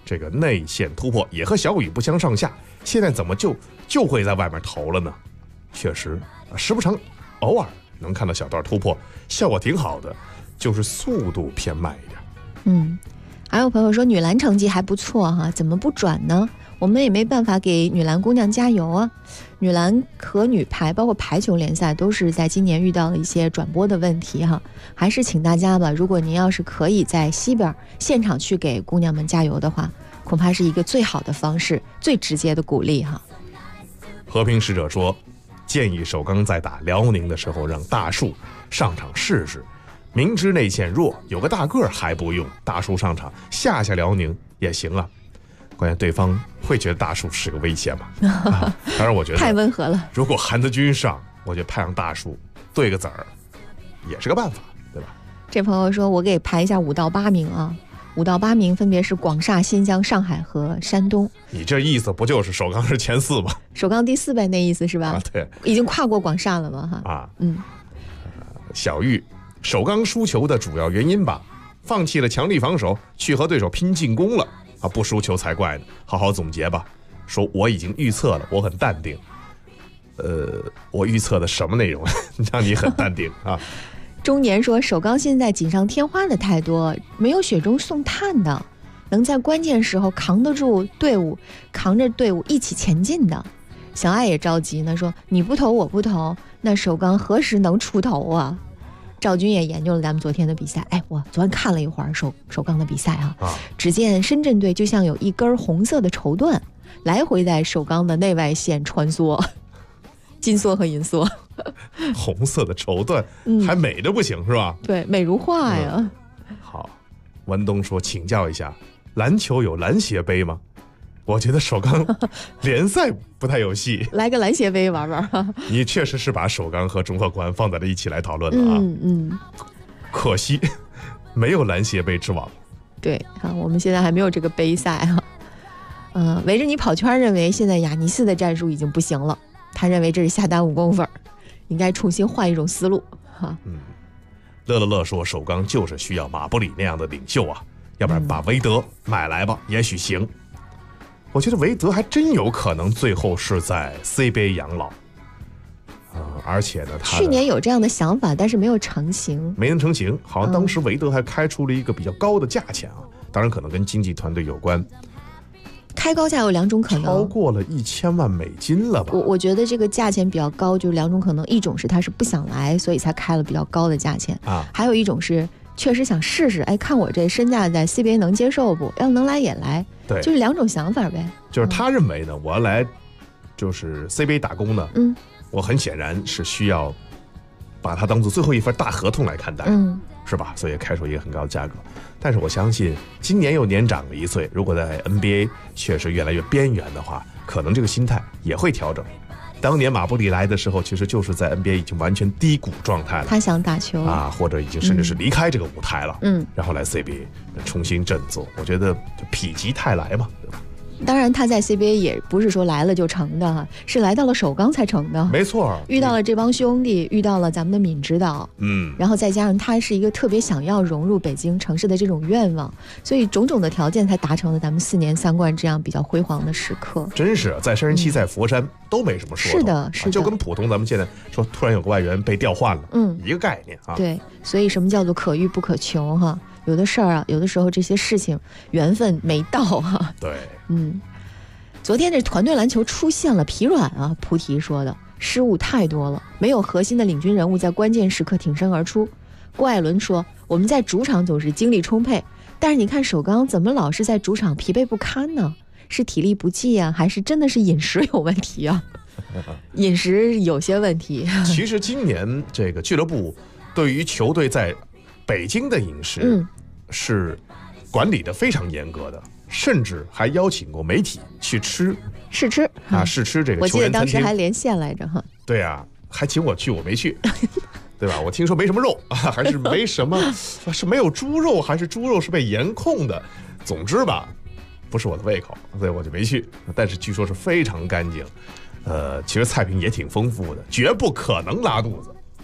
这个内线突破也和小雨不相上下，现在怎么就会在外面投了呢？确实，时不常偶尔能看到小段突破，效果挺好的，就是速度偏慢一点。 还有朋友说女篮成绩还不错哈，怎么不转呢？我们也没办法给女篮姑娘加油啊。女篮和女排包括排球联赛都是在今年遇到了一些转播的问题哈，还是请大家吧，如果您要是可以在西边现场去给姑娘们加油的话，恐怕是一个最好的方式，最直接的鼓励哈。 和平使者说，建议首钢在打辽宁的时候让大树上场试试，明知内线弱，有个大个儿还不用，大树上场吓吓辽宁也行啊。关键对方会觉得大树是个危险吗？当然我觉得太温和了。 如果韩德君上，我觉得派上大树对个子儿也是个办法，对吧？ 这朋友说，我给排一下5到8名啊，5到8名分别是广厦、新疆、上海和山东。 你这意思不就是首钢是前4吗？ 首钢第4呗，那意思是吧？ 对， 已经跨过广厦了嘛哈。 小玉，首钢输球的主要原因吧，放弃了强力防守，去和对手拼进攻了。不输球才怪呢，好好总结吧。说我已经预测了，我很淡定。我预测的什么内容让你很淡定啊？ 中年说，首钢现在锦上添花的太多，没有雪中送炭的，能在关键时候扛得住队伍，扛着队伍一起前进的。小爱也着急呢，说你不投我不投，那首钢何时能出头啊？赵军也研究了咱们昨天的比赛，我昨天看了一会儿首钢的比赛只见深圳队就像有一根红色的绸缎，来回在首钢的内外线穿梭，金梭和银梭。 红色的绸缎，还美的不行是吧？ 对，美如画呀。 好，文东说，请教一下，篮球有篮协杯吗？我觉得首钢联赛不太有戏， 来个篮协杯玩玩。 你确实是把首钢和中赫关放在了一起来讨论了啊。可惜没有篮协杯之王。 对我们现在还没有这个杯赛围着你跑圈认为现在雅尼斯的战术已经不行了，他认为这是下耽误功夫，应该重新换一种思路乐乐乐说，首钢就是需要马布里那样的领袖啊，要不然把韦德买来吧，也许行。我觉得韦德还真有可能最后是在 CBA 养老，而且呢，他去年有这样的想法，但是没有成型， 没能成型。好像当时韦德还开出了一个比较高的价钱当然可能跟经纪团队有关。 开高价有2种可能， 超过了1000万美金了吧？ 我觉得这个价钱比较高，就2种可能，一种是他是不想来，所以才开了比较高的价钱还有一种是确实想试试，看我这身价在 CBA 能接受不？要能来也来， 对， 就是2种想法呗。 就是他认为呢，我要来就是 CBA 打工呢，我很显然是需要把它当做最后一份大合同来看待，是吧？所以开出一个很高的价格。但是我相信今年又年长了1岁，如果在 NBA 确实越来越边缘的话，可能这个心态也会调整。当年马布里来的时候，其实就是在 NBA 已经完全低谷状态了， 他想打球或者已经甚至是离开这个舞台了，然后来 CBA 重新振作。我觉得否极泰来嘛，对吧？ 当然他在 CBA 也不是说来了就成的，是来到了首钢才成的。 没错， 遇到了这帮兄弟，遇到了咱们的闵指导，然后再加上他是一个特别想要融入北京城市的这种愿望，所以种种的条件才达成了咱们4年3冠这样比较辉煌的时刻。 真是在山人期在佛山都没什么说头， 是的，是的， 就跟普通咱们现在说突然有个外援被调换了，一个概念对，所以什么叫做可遇不可求有的事儿有的时候这些事情缘分没到对， 昨天这团队篮球出现了疲软菩提说的失误太多了，没有核心的领军人物在关键时刻挺身而出。郭艾伦说，我们在主场总是精力充沛，但是你看首钢怎么老是在主场疲惫不堪呢？是体力不济还是真的是饮食有问题饮食有些问题。 其实今年这个俱乐部对于球队在北京的饮食是管理的非常严格的，甚至还邀请过媒体去试吃这个球员餐厅。我记得当时还连线来着对还请我去，我没去对吧？我听说没什么肉还是没什么是没有猪肉，还是猪肉是被严控的，总之吧不是我的胃口，所以我就没去。但是据说是非常干净，其实菜品也挺丰富的，绝不可能拉肚子。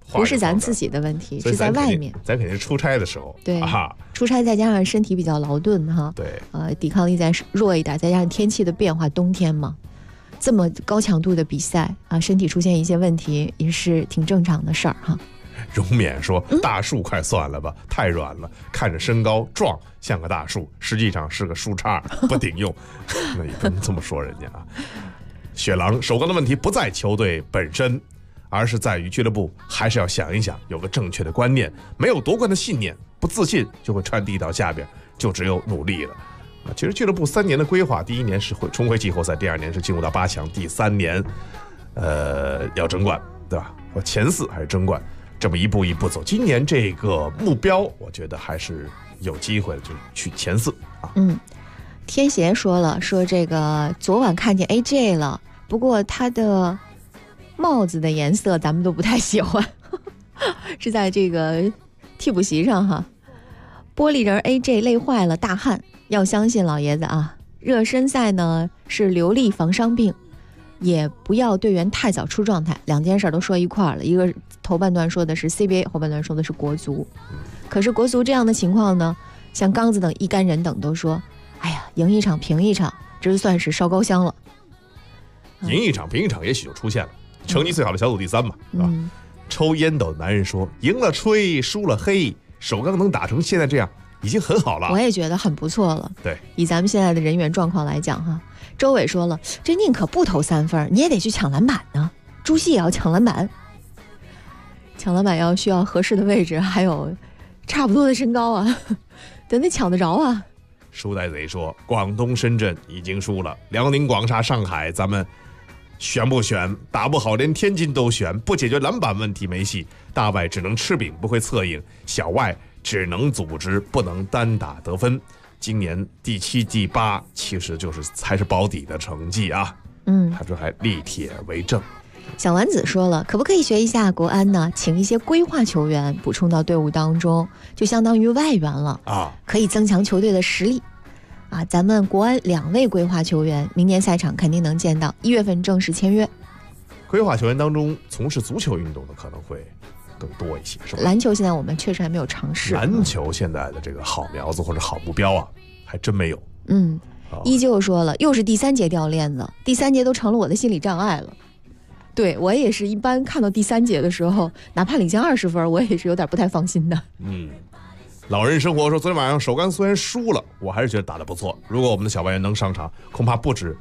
不是咱自己的问题，是在外面。 咱肯定是出差的时候， 对，出差再加上身体比较劳顿哈， 对， 抵抗力再弱一点，再加上天气的变化，冬天嘛，这么高强度的比赛啊，身体出现一些问题也是挺正常的事儿哈。 荣冕说：“大树快算了吧，太软了，看着身高壮像个大树，实际上是个树杈，不顶用。”那也不能这么说人家啊。雪狼首钢的问题不在球队本身，而是在于俱乐部还是要想一想，有个正确的观念，没有夺冠的信念，不自信就会传递到下边，就只有努力了。其实俱乐部3年的规划，第1年是会重回季后赛，第2年是进入到8强，第3年，要争冠，对吧？或前4还是争冠，这么一步一步走。今年这个目标，我觉得还是有机会的，就去前4啊。 天邪说了，说这个昨晚看见 AJ 了，不过他的帽子的颜色咱们都不太喜欢，是在这个替补席上哈。玻璃人 AJ 累坏了，大汗，要相信老爷子啊。热身赛呢是留力防伤病，也不要队员太早出状态，两件事都说一块儿了。一个头半段说的是 CBA， 后半段说的是国足。可是国足这样的情况呢，像刚子等一干人等都说，哎呀，赢一场平一场，这就算是烧高香了。 赢一场平一场也许就出现了，成绩最好的小组第3嘛，是吧？抽烟斗男人说，赢了吹，输了黑，首钢能打成现在这样已经很好了。 我也觉得很不错了。 对， 以咱们现在的人员状况来讲哈，周伟说了，这宁可不投3分，你也得去抢篮板呢。朱熹也要抢篮板，抢篮板要需要合适的位置，还有差不多的身高啊，得抢得着啊。 书呆贼说，广东深圳已经输了，辽宁广厦上海咱们选不选？打不好连天津都选，不解决篮板问题没戏。大外只能吃饼不会策应，小外只能组织不能单打得分。今年第7、第8其实就是才是保底的成绩啊。他这还立帖为证。 小丸子说了，可不可以学一下国安呢？请一些规划球员补充到队伍当中，就相当于外援了啊，可以增强球队的实力啊。咱们国安2位规划球员，明年赛场肯定能见到，1月份正式签约。 规划球员当中，从事足球运动的可能会更多一些，是吧？ 篮球现在我们确实还没有尝试。 篮球现在的这个好苗子或者好目标啊，还真没有。 依旧说了，又是第3节掉链子，第3节都成了我的心理障碍了。对，我也是一般看到第3节的时候，哪怕领先20分，我也是有点不太放心的。 老人生活说，昨天晚上首钢虽然输了，我还是觉得打得不错。如果我们的小外援能上场，恐怕不止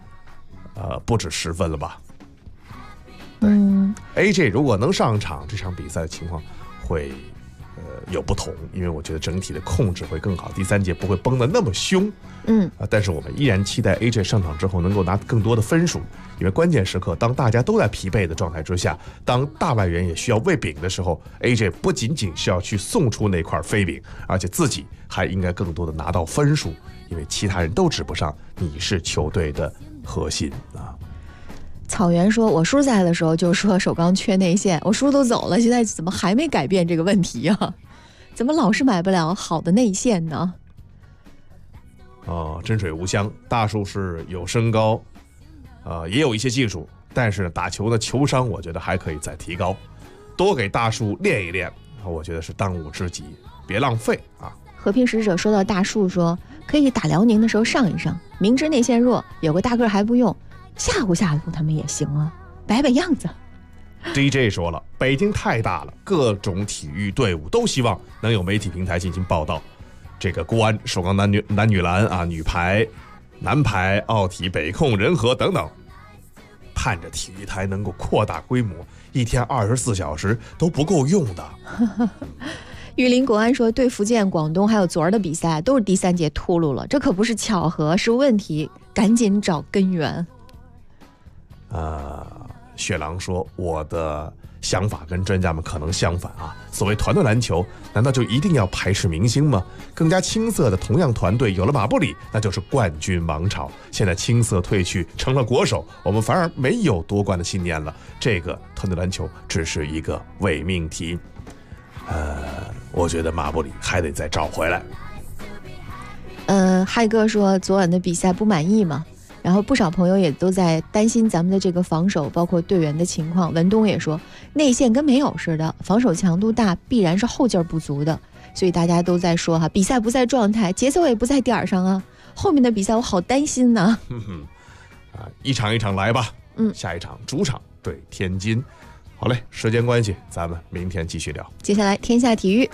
10分了吧。AJ 如果能上场，这场比赛的情况会有不同，因为我觉得整体的控制会更好，第3节不会崩得那么凶。但是我们依然期待 AJ 上场之后能够拿更多的分数，因为关键时刻当大家都在疲惫的状态之下，当大外援也需要喂饼的时候， AJ 不仅仅是要去送出那块飞饼，而且自己还应该更多的拿到分数，因为其他人都指不上你是球队的核心啊。 草原说，我叔在的时候就说首钢缺内线，我叔都走了，现在怎么还没改变这个问题啊？怎么老是买不了好的内线呢？ 真水无香，大树是有身高，也有一些技术，但是打球的球商我觉得还可以再提高，多给大树练一练，我觉得是当务之急，别浪费啊。 和平使者说到大树说，可以打辽宁的时候上一上，明知内线弱，有个大个还不用，吓唬吓唬他们也行啊，摆摆样子。 DJ 说了，北京太大了，各种体育队伍都希望能有媒体平台进行报道。这个国安、首钢男女篮啊，女排、男排、奥体、北控、人和等等，盼着体育台能够扩大规模，一天24小时都不够用的。 玉林国安说，对福建、广东还有昨儿的比赛都是第3节秃噜了，这可不是巧合，是问题，赶紧找根源。 雪狼说，我的想法跟专家们可能相反啊。所谓团队篮球，难道就一定要排斥明星吗？更加青涩的同样团队有了马布里，那就是冠军王朝。现在青涩褪去，成了国手，我们反而没有夺冠的信念了。这个团队篮球只是一个伪命题。我觉得马布里还得再找回来。 嗨哥说，昨晚的比赛不满意吗？ 然后不少朋友也都在担心咱们的这个防守，包括队员的情况。文东也说，内线跟没有似的，防守强度大，必然是后劲儿不足的。所以大家都在说哈，比赛不在状态，节奏也不在点儿上啊。后面的比赛我好担心呢。 一场一场来吧。下一场主场对天津。好嘞，时间关系，咱们明天继续聊。 接下来天下体育。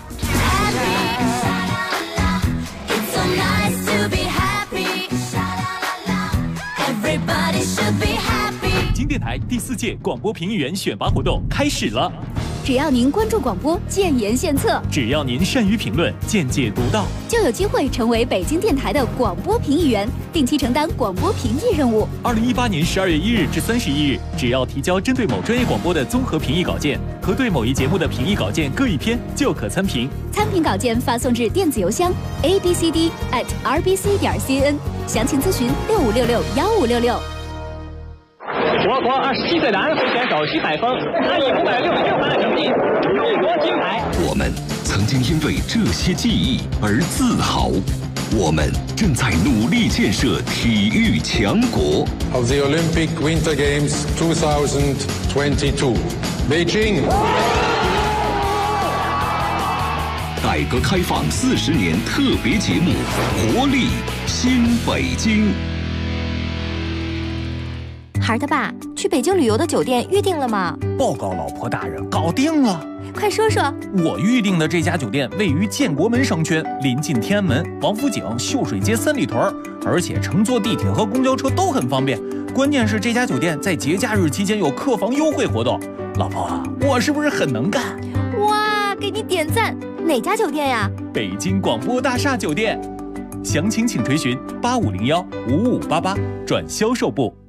北京电台第4届广播评议员选拔活动开始了。 只要您关注广播，建言献策； 只要您善于评论，见解独到， 就有机会成为北京电台的广播评议员，定期承担广播评议任务。 2018年12月1日至31日，只要提交针对某专业广播的综合评议稿件和对某一节目的评议稿件各1篇，就可参评。 参评稿件发送至电子邮箱 abcd@rbc.cn， 详情咨询65661566。 我国27岁男会选手徐海峰，他以566分的成绩勇夺金牌。 我们曾经因为这些记忆而自豪，我们正在努力建设体育强国。 Of the Olympic Winter Games 2022, Beijing。 改革开放40年特别节目，活力新北京。 孩儿他爸，去北京旅游的酒店预定了吗？ 报告老婆大人，搞定了。 快说说。 我预定的这家酒店位于建国门商圈，临近天安门、王府井、秀水街三里屯，而且乘坐地铁和公交车都很方便。关键是这家酒店在节假日期间有客房优惠活动。老婆，我是不是很能干？ 哇，给你点赞！哪家酒店呀？ 北京广播大厦酒店。详情请垂询85015588转销售部。